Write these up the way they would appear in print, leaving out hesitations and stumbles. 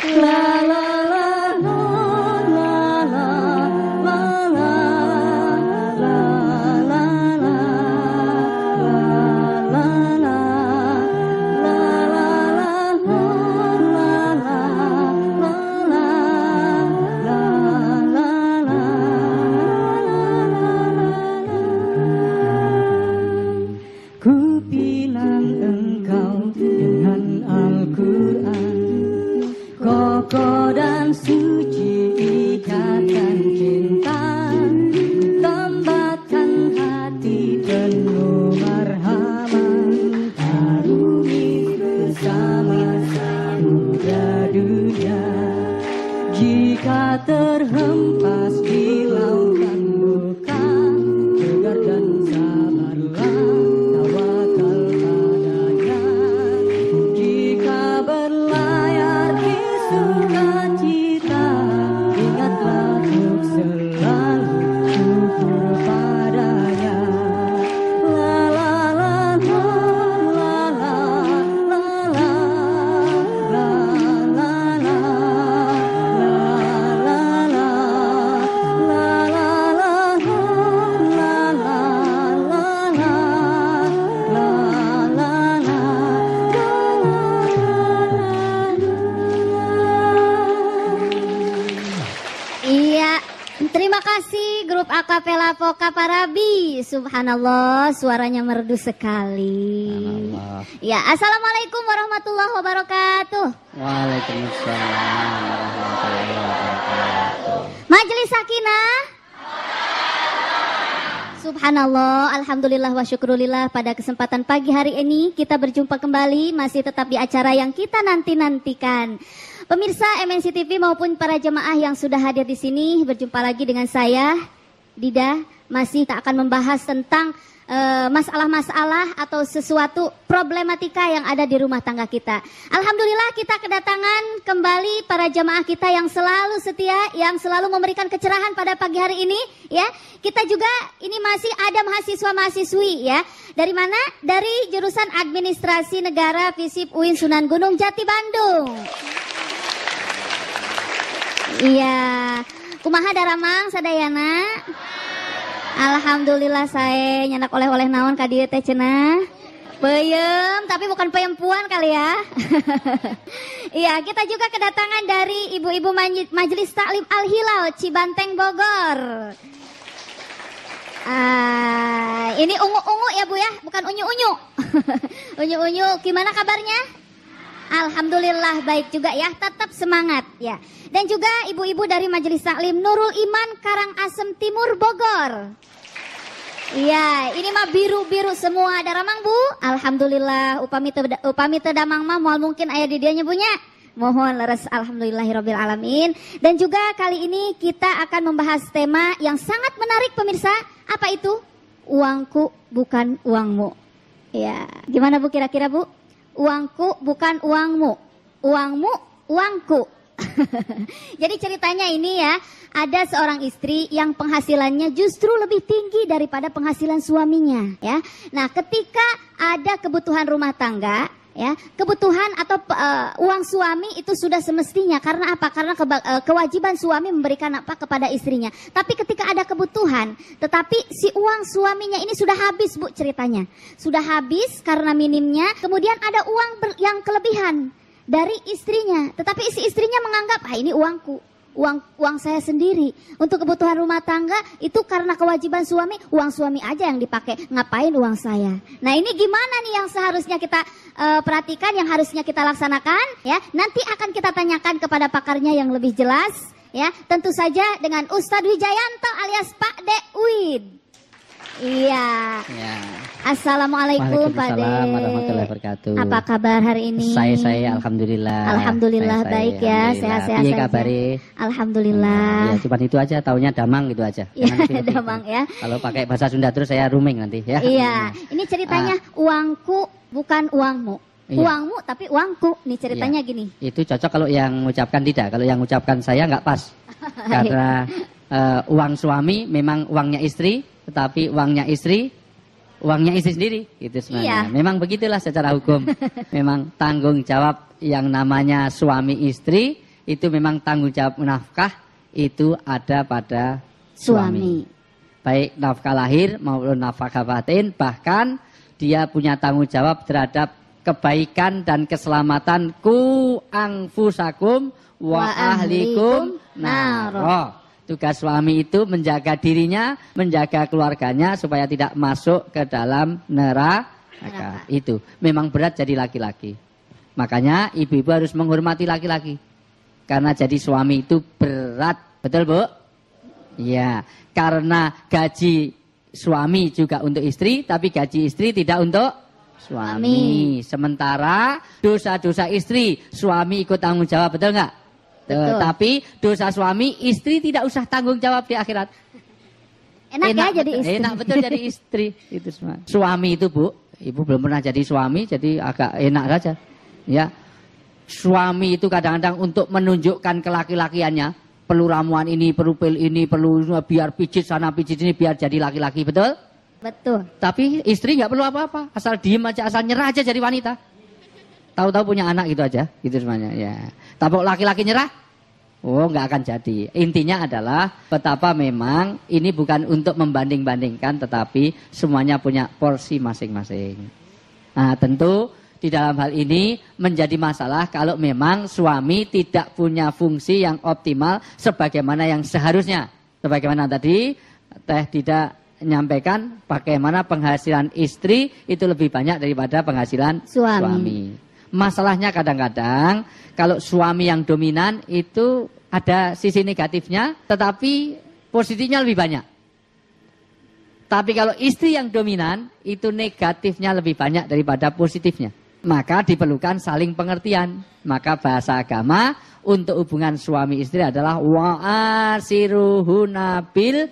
La la la la la la la la la la la Ku pinang engkau dengan Al-Quran, kokoh dan suci ikatan cinta, tambahkan hati penuh marhaban, harumi bersama samudra dunia. Jika terhempas di lautan luka, tegar dan sabarlah, tawakal padanya. Jika berlayar di sukacita, ingatlah untuk selalu syukur padanya. La la la la la la la la la la la. Iya, terima kasih grup akapela Poka Parabi. Subhanallah, suaranya merdu sekali. Ya, assalamualaikum warahmatullahi wabarakatuh. Waalaikumsalam warahmatullahi wabarakatuh. Majelis Sakinah. Subhanallah, alhamdulillah wa syukurillah, pada kesempatan pagi hari ini kita berjumpa kembali masih tetap di acara yang kita nanti-nantikan. Pemirsa MNC TV maupun para jemaah yang sudah hadir di sini, berjumpa lagi dengan saya Dida, masih tak akan membahas tentang masalah-masalah atau sesuatu problematika yang ada di rumah tangga kita. Alhamdulillah kita kedatangan kembali para jemaah kita yang selalu setia, yang selalu memberikan kecerahan pada pagi hari ini, ya. Kita juga ini masih ada mahasiswa-mahasiswi, ya. Dari mana? Dari jurusan Administrasi Negara FISIP UIN Sunan Gunung Jati Bandung. Iya, kumaha daramang sadayana? Alhamdulillah saya nyandak oleh-oleh naon ka dieu teh cenah. Peuyeum, tapi bukan peyempuan kali ya. Iya, kita juga kedatangan dari ibu-ibu Majelis Taklim Al-Hilal Cibanteng Bogor. Ini ungu-ungu ya Bu ya, bukan unyu-unyu. Unyu-unyu, gimana kabarnya? Alhamdulillah baik juga ya, tetap semangat ya. Dan juga ibu-ibu dari Majelis Taklim Nurul Iman Karangasem Timur Bogor. Iya, ini mah biru-biru semua daramang Bu. Alhamdulillah, upami teu damang mah moal mungkin aya di dianya Bu nya. Mohon leres alhamdulillahirabbil alamin. Dan juga kali ini kita akan membahas tema yang sangat menarik pemirsa. Apa itu? Uangku bukan uangmu. Ya, gimana Bu kira-kira Bu? Uangku bukan uangmu, uangmu uangku. Jadi ceritanya ini ya, ada seorang istri yang penghasilannya justru lebih tinggi daripada penghasilan suaminya, ya. Nah, ketika ada kebutuhan rumah tangga, ya, kebutuhan atau uang suami itu sudah semestinya. Karena apa? Karena kewajiban suami memberikan apa kepada istrinya. Tapi ketika ada kebutuhan, tetapi si uang suaminya ini sudah habis Bu ceritanya. Sudah habis karena minimnya, kemudian ada uang yang kelebihan dari istrinya. Tetapi si istrinya menganggap, ini uangku. Uang saya sendiri untuk kebutuhan rumah tangga itu karena kewajiban suami, uang suami aja yang dipakai, ngapain uang saya. Nah ini gimana nih yang seharusnya kita perhatikan, yang harusnya kita laksanakan ya. Nanti akan kita tanyakan kepada pakarnya yang lebih jelas ya. Tentu saja dengan Ustadz Wijayanto alias Pak De Uid. Iya. Ya. Assalamualaikum Pak De. Waalaikumsalam warahmatullahi wabarakatuh. Apa kabar hari ini? Saya alhamdulillah. Alhamdulillah saya, baik ya, sehat-sehat saja. Kabari? Alhamdulillah. Ya cuma itu aja, taunya damang gitu aja. Iya, damang ya. Kalau pakai bahasa Sunda terus saya rooming nanti ya. Iya, ini ceritanya uangku bukan uangmu. Iya. Uangmu tapi uangku. Nih ceritanya gini. Itu cocok kalau yang mengucapkan tidak, kalau yang mengucapkan saya nggak pas. Karena uang suami memang uangnya istri, tetapi uangnya istri sendiri gitu sebenarnya. Iya. Memang begitulah secara hukum. Memang tanggung jawab yang namanya suami istri itu memang tanggung jawab nafkah itu ada pada suami. Baik nafkah lahir maupun nafkah batin, bahkan dia punya tanggung jawab terhadap kebaikan dan keselamatan ku anfusakum wa ahlikum naro. Tugas suami itu menjaga dirinya, menjaga keluarganya supaya tidak masuk ke dalam neraka. Itu memang berat jadi laki-laki. Makanya ibu-ibu harus menghormati laki-laki. Karena jadi suami itu berat. Betul, Bu? Ya, karena gaji suami juga untuk istri, tapi gaji istri tidak untuk suami. Sementara dosa-dosa istri, suami ikut tanggung jawab, betul nggak? Tapi dosa suami, istri tidak usah tanggung jawab di akhirat. Enak ya jadi istri. Enak betul jadi istri. Itu semua. Suami itu, Bu, ibu belum pernah jadi suami, jadi agak enak saja. Ya, suami itu kadang-kadang untuk menunjukkan kelaki-lakiannya, perlu ramuan ini, perlu pil ini, perlu biar pijit sana, pijit ini, biar jadi laki-laki, betul? Betul. Tapi istri nggak perlu apa-apa, asal diem aja, asal nyerah aja jadi wanita. Tahu-tahu punya anak gitu aja, gitu semuanya. Ya. Tapi laki-laki nyerah, oh nggak akan jadi. Intinya adalah betapa memang ini bukan untuk membanding-bandingkan, tetapi semuanya punya porsi masing-masing. Nah tentu di dalam hal ini menjadi masalah kalau memang suami tidak punya fungsi yang optimal sebagaimana yang seharusnya. Sebagaimana tadi Teh tidak menyampaikan bagaimana penghasilan istri itu lebih banyak daripada penghasilan suami. Masalahnya kadang-kadang kalau suami yang dominan itu ada sisi negatifnya, tetapi positifnya lebih banyak. Tapi kalau istri yang dominan itu negatifnya lebih banyak daripada positifnya. Maka diperlukan saling pengertian. Maka bahasa agama untuk hubungan suami istri adalah wa'asiruhuna bil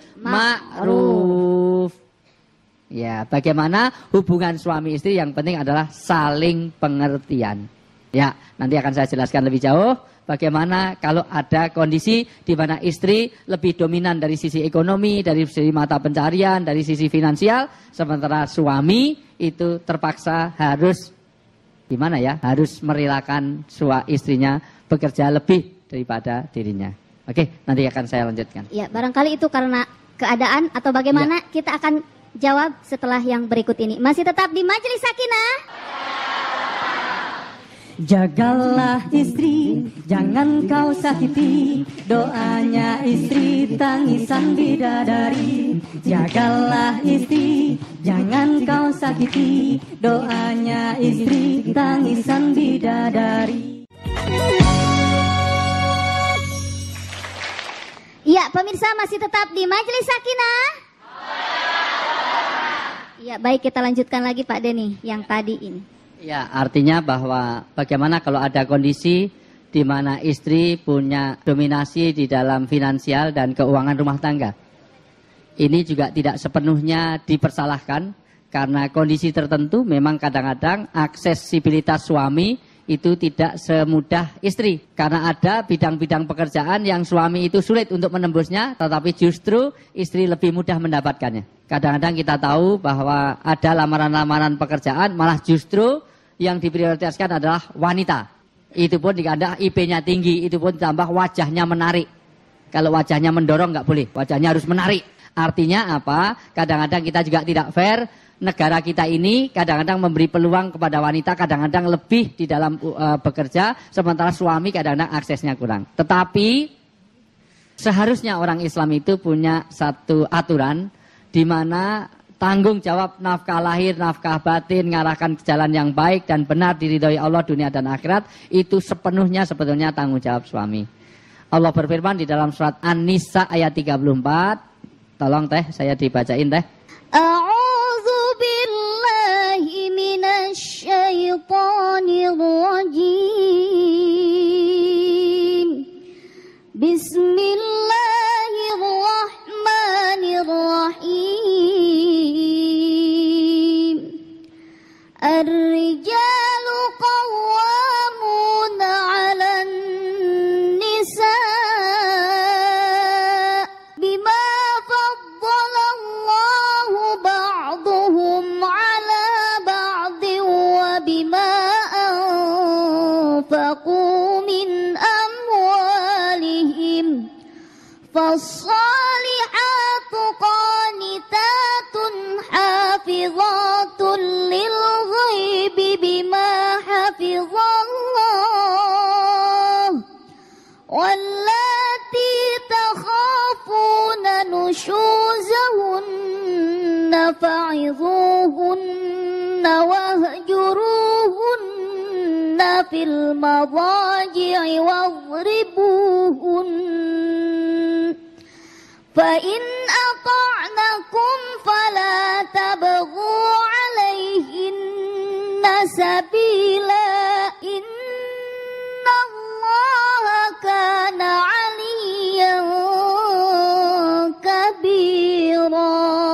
ma'ruf. Ya, bagaimana hubungan suami istri yang penting adalah saling pengertian. Ya, nanti akan saya jelaskan lebih jauh bagaimana kalau ada kondisi di mana istri lebih dominan dari sisi ekonomi, dari sisi mata pencarian, dari sisi finansial, sementara suami itu terpaksa harus gimana ya? Harus merelakan istrinya bekerja lebih daripada dirinya. Oke, nanti akan saya lanjutkan. Ya, barangkali itu karena keadaan atau bagaimana ya. Kita akan jawab setelah yang berikut ini. Masih tetap di Majelis Sakinah. Jagalah istri, jangan kau sakiti, doanya istri tangisan bidadari. Jagalah istri, jangan kau sakiti, doanya istri tangisan bidadari. Ya, pemirsa masih tetap di Majelis Sakinah. Ya, baik kita lanjutkan lagi Pak Denny yang tadi ini. Ya, artinya bahwa bagaimana kalau ada kondisi di mana istri punya dominasi di dalam finansial dan keuangan rumah tangga. Ini juga tidak sepenuhnya dipersalahkan karena kondisi tertentu memang kadang-kadang aksesibilitas suami itu tidak semudah istri. Karena ada bidang-bidang pekerjaan yang suami itu sulit untuk menembusnya, tetapi justru istri lebih mudah mendapatkannya. Kadang-kadang kita tahu bahwa ada lamaran-lamaran pekerjaan malah justru yang diprioritaskan adalah wanita. Itu pun dikandang IP-nya tinggi, itu pun tambah wajahnya menarik. Kalau wajahnya mendorong nggak boleh, wajahnya harus menarik. Artinya apa? Kadang-kadang kita juga tidak fair. Negara kita ini kadang-kadang memberi peluang kepada wanita, kadang-kadang lebih di dalam bekerja, sementara suami kadang-kadang aksesnya kurang. Tetapi seharusnya orang Islam itu punya satu aturan di mana tanggung jawab nafkah lahir, nafkah batin, mengarahkan ke jalan yang baik dan benar diridhoi Allah dunia dan akhirat, itu sepenuhnya sebetulnya tanggung jawab suami. Allah berfirman di dalam surat An-Nisa ayat 34. Tolong Teh, saya dibacain Teh. A'udzu billahi minasy syaithanir rajim. Bismillahirrahmanirrahim. Ar-rijalu qawwamuna 'alan nisa' bima faddalallahu ba'dahum 'ala ba'din wa bima فالصالحات قانتات حافظات للغيب بما حفظ الله واللاتي تخافون نشوزهن فعظوهن واهجروهن في المضاجع واضربوهن فإن أطعنكم فلا تبغوا عليهن سبيلا إن الله كان عليا كبيرا.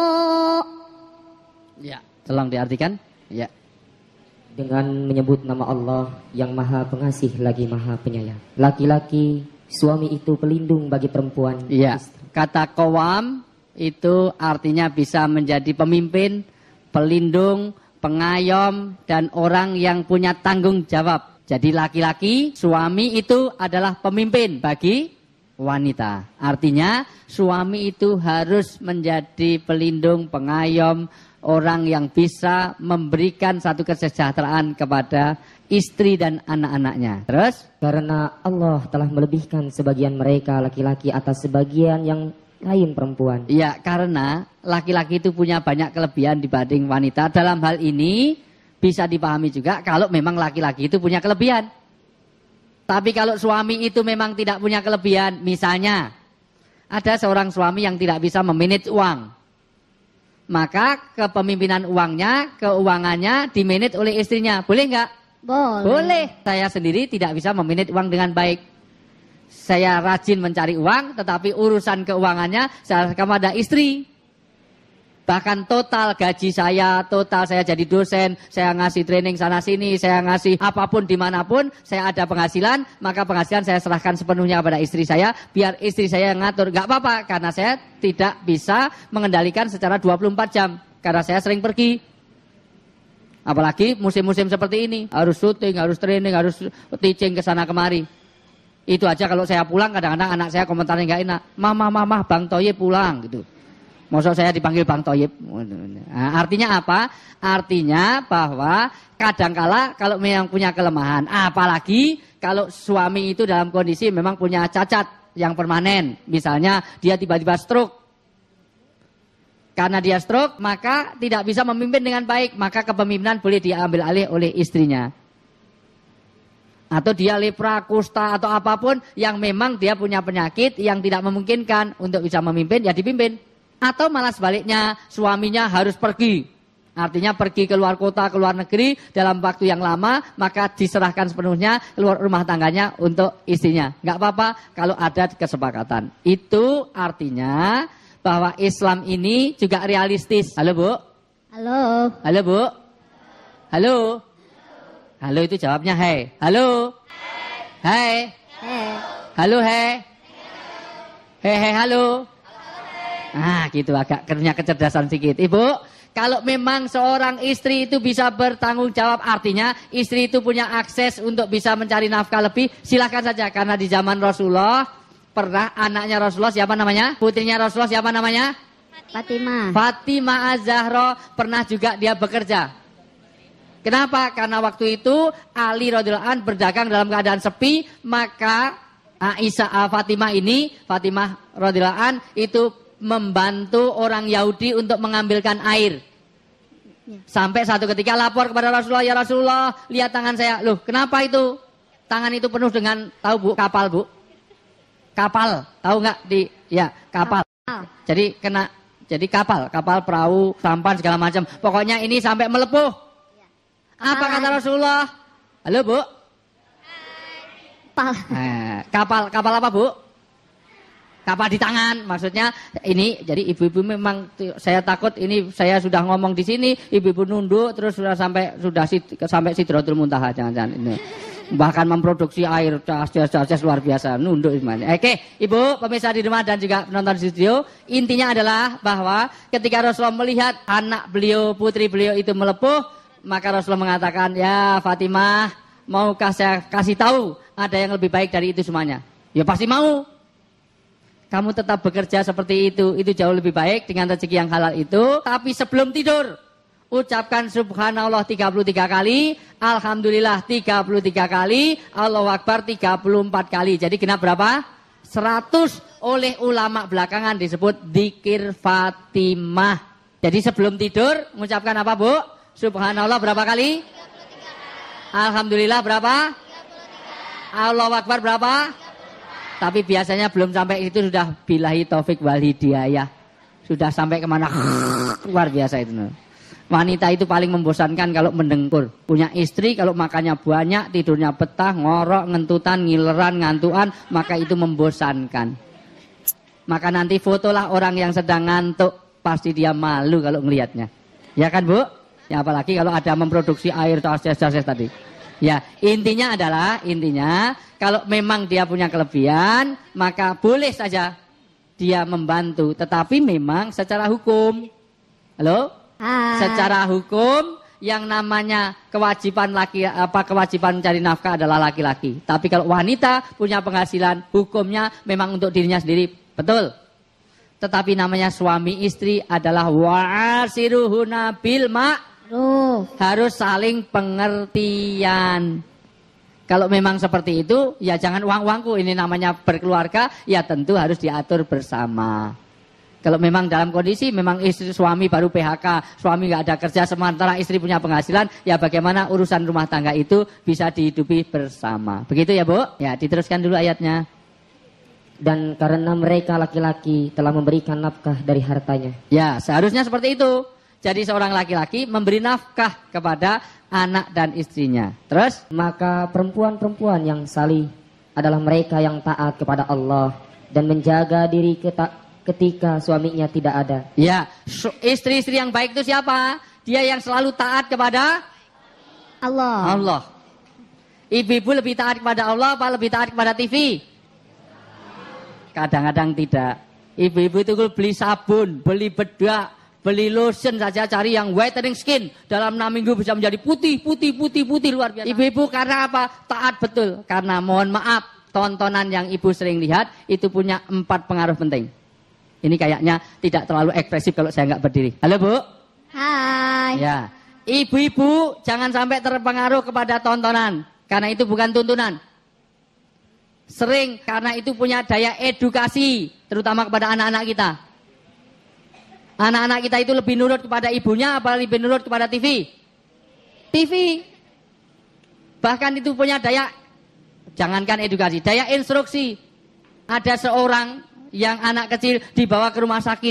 Ya, tolong diartikan. Ya. Dengan menyebut nama Allah yang Maha Pengasih lagi Maha Penyayang. Laki-laki, suami itu pelindung bagi perempuan. Iya. Kata qawam itu artinya bisa menjadi pemimpin, pelindung, pengayom, dan orang yang punya tanggung jawab. Jadi laki-laki, suami itu adalah pemimpin bagi wanita. Artinya suami itu harus menjadi pelindung, pengayom, orang yang bisa memberikan satu kesejahteraan kepada istri dan anak-anaknya. Terus? Karena Allah telah melebihkan sebagian mereka laki-laki atas sebagian yang lain perempuan. Ya, karena laki-laki itu punya banyak kelebihan dibanding wanita. Dalam hal ini bisa dipahami juga kalau memang laki-laki itu punya kelebihan. Tapi kalau suami itu memang tidak punya kelebihan, misalnya ada seorang suami yang tidak bisa memanage uang, maka kepemimpinan uangnya, keuangannya dimanage oleh istrinya. Boleh nggak? Boleh. Boleh. Saya sendiri tidak bisa memanage uang dengan baik. Saya rajin mencari uang, tetapi urusan keuangannya saya kepada istri. Bahkan total gaji saya, total saya jadi dosen, saya ngasih training sana sini, saya ngasih apapun dimanapun, saya ada penghasilan, maka penghasilan saya serahkan sepenuhnya kepada istri saya, biar istri saya yang ngatur. Gak apa-apa, karena saya tidak bisa mengendalikan secara 24 jam, karena saya sering pergi. Apalagi musim-musim seperti ini, harus syuting, harus training, harus teaching ke sana kemari. Itu aja kalau saya pulang, kadang-kadang anak saya komentarnya gak enak, mama, Bang Thoyib pulang gitu. Maksud saya dipanggil Bang Thoyib. Nah, artinya apa? Artinya bahwa kadangkala kalau memang punya kelemahan, apalagi kalau suami itu dalam kondisi memang punya cacat yang permanen. Misalnya dia tiba-tiba stroke. Karena dia stroke, maka tidak bisa memimpin dengan baik, maka kepemimpinan boleh diambil alih oleh istrinya. Atau dia lepra, kusta atau apapun yang memang dia punya penyakit yang tidak memungkinkan untuk bisa memimpin, ya dipimpin. Atau malah sebaliknya, suaminya harus pergi. Artinya pergi ke luar kota, ke luar negeri dalam waktu yang lama, maka diserahkan sepenuhnya keluar rumah tangganya untuk istrinya. Nggak apa-apa kalau ada kesepakatan. Itu artinya bahwa Islam ini juga realistis. Halo Bu? Halo. Halo Bu? Halo? Halo itu jawabnya hai. Halo? Hai. Halo hai. Hei halo. Nah gitu agak punya kecerdasan sedikit. Ibu, kalau memang seorang istri itu bisa bertanggung jawab, artinya istri itu punya akses untuk bisa mencari nafkah lebih, silakan saja. Karena di zaman Rasulullah, pernah anaknya Rasulullah siapa namanya? Putrinya Rasulullah siapa namanya? Fatimah. Fatimah Az-Zahra pernah juga dia bekerja. Kenapa? Karena waktu itu Ali radhiyallahu anhu berdagang dalam keadaan sepi, maka Fatimah radhiyallahu anhu itu membantu orang Yahudi untuk mengambilkan air. Sampai satu ketika lapor kepada Rasulullah, ya Rasulullah, lihat tangan saya. Loh, kenapa itu? Tangan itu penuh dengan, tahu Bu, kapal Bu? Kapal, tahu nggak kapal. Jadi kapal perahu, sampan segala macam. Pokoknya ini sampai melepuh. Apa kata Rasulullah? Halo Bu? Kapal apa Bu? Kapal di tangan, maksudnya ini. Jadi ibu-ibu memang saya takut ini saya sudah ngomong di sini, ibu-ibu nunduk terus sampai Sidratul Muntaha, jangan-jangan ini. Bahkan memproduksi air cas luar biasa, nunduk semuanya. Oke, Ibu pemirsa di rumah dan juga penonton di studio, intinya adalah bahwa ketika Rasulullah melihat anak beliau, putri beliau itu melepuh, maka Rasulullah mengatakan, ya Fatimah, maukah saya kasih tahu ada yang lebih baik dari itu semuanya? Ya pasti mau. kamu tetap bekerja seperti itu jauh lebih baik dengan rezeki yang halal itu. Tapi sebelum tidur, ucapkan subhanallah 33 kali, alhamdulillah 33 kali, Allahu Akbar 34 kali. Jadi genap berapa? 100. Oleh ulama belakangan disebut dzikir Fatimah. Jadi sebelum tidur mengucapkan apa, Bu? Subhanallah berapa kali? 33. Alhamdulillah berapa? 33. Allahu Akbar berapa? 34. Tapi biasanya belum sampai itu sudah billahi taufik wal hidayah. Sudah sampai kemana? Luar biasa itu. Wanita itu paling membosankan kalau mendengkur. Punya istri kalau makannya banyak, tidurnya betah, ngorok, ngentutan, ngileran, ngantuan, maka itu membosankan. Maka nanti fotolah orang yang sedang ngantuk, pasti dia malu kalau ngelihatnya. Ya kan, Bu? Ya apalagi kalau ada memproduksi air cases tadi. Ya, intinya kalau memang dia punya kelebihan, maka boleh saja dia membantu, tetapi memang secara hukum. Halo? Secara hukum yang namanya kewajiban mencari nafkah adalah laki-laki. Tapi kalau wanita punya penghasilan, hukumnya memang untuk dirinya sendiri, betul. Tetapi namanya suami istri adalah wa'asiruhuna bil ma'ruf. Harus saling pengertian. Kalau memang seperti itu, ya jangan uang-uangku. Ini namanya berkeluarga, ya tentu harus diatur bersama. Kalau memang dalam kondisi memang istri suami baru PHK, suami nggak ada kerja sementara istri punya penghasilan, ya bagaimana urusan rumah tangga itu bisa dihidupi bersama. Begitu ya, Bu? Ya, diteruskan dulu ayatnya. Dan karena mereka laki-laki telah memberikan nafkah dari hartanya. Ya, seharusnya seperti itu. Jadi seorang laki-laki memberi nafkah kepada anak dan istrinya. Terus? Maka perempuan-perempuan yang salih adalah mereka yang taat kepada Allah dan menjaga diri ketika suaminya tidak ada. Ya, istri-istri yang baik itu siapa? Dia yang selalu taat kepada Allah. Ibu-ibu lebih taat kepada Allah apa lebih taat kepada TV? Kadang-kadang tidak. Ibu-ibu itu beli sabun, beli bedak, beli lotion saja, cari yang whitening skin. Dalam 6 minggu bisa menjadi putih luar biasa. Ibu-ibu karena apa? Taat betul. Karena mohon maaf, tontonan yang ibu sering lihat itu punya 4 pengaruh penting. Ini kayaknya tidak terlalu ekspresif kalau saya nggak berdiri. Halo, Bu? Hai. Ya, ibu-ibu jangan sampai terpengaruh kepada tontonan. Karena itu bukan tuntunan. Sering karena itu punya daya edukasi. Terutama kepada anak-anak kita. Anak-anak kita itu lebih nurut kepada ibunya apa lebih nurut kepada TV? TV. Bahkan itu punya daya, jangankan edukasi, daya instruksi. Ada seorang yang anak kecil dibawa ke rumah sakit.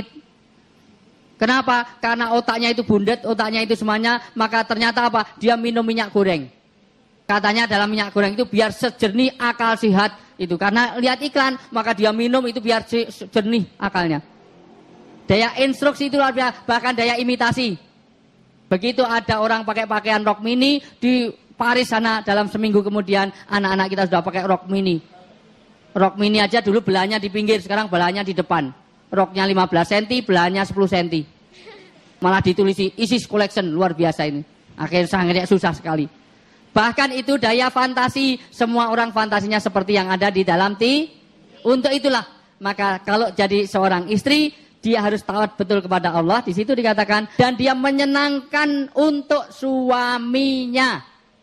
Kenapa? Karena otaknya itu bundet, otaknya itu semuanya, maka ternyata apa? Dia minum minyak goreng. Katanya dalam minyak goreng itu biar sejernih akal sehat itu. Karena lihat iklan, maka dia minum itu biar jernih akalnya. Daya instruksi itu luar biasa, bahkan daya imitasi. Begitu ada orang pakai pakaian rok mini di Paris sana, dalam seminggu kemudian anak-anak kita sudah pakai rok mini. Rok mini aja dulu belahnya di pinggir, sekarang belahnya di depan. Roknya 15 cm, belahnya 10 cm. Malah ditulisi Isis Collection, luar biasa ini. Akhirnya sangat susah sekali. Bahkan itu daya fantasi, semua orang fantasinya seperti yang ada di dalam Untuk itulah, maka kalau jadi seorang istri, dia harus taat betul kepada Allah. Di situ dikatakan, dan dia menyenangkan untuk suaminya.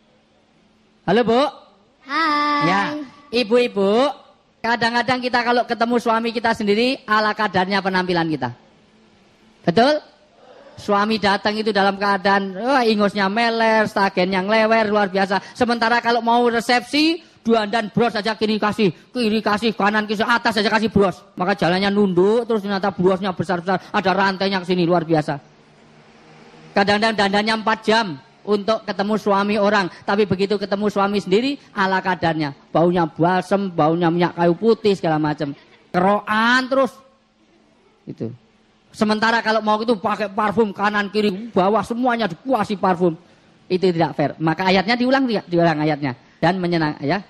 Halo, Bu? Hai. Ya, ibu-ibu. Kadang-kadang kita kalau ketemu suami kita sendiri, ala kadarnya penampilan kita. Betul? Suami datang itu dalam keadaan ingusnya meler, stagennya ngelewer, luar biasa. Sementara kalau mau resepsi, dandan bros saja kiri kasih, kanan kisah, atas saja kasih bros. Maka jalannya nunduk, terus ternyata brosnya besar-besar, ada rantainya ke sini, luar biasa. Kadang-kadang dandannya 4 jam. Untuk ketemu suami orang, tapi begitu ketemu suami sendiri ala kadarnya, baunya balsem, baunya minyak kayu putih segala macam, keroan terus itu. Sementara kalau mau itu pakai parfum kanan kiri bawah semuanya dikuasai parfum, itu tidak fair. Maka ayatnya diulang ayatnya dan menyenang ya.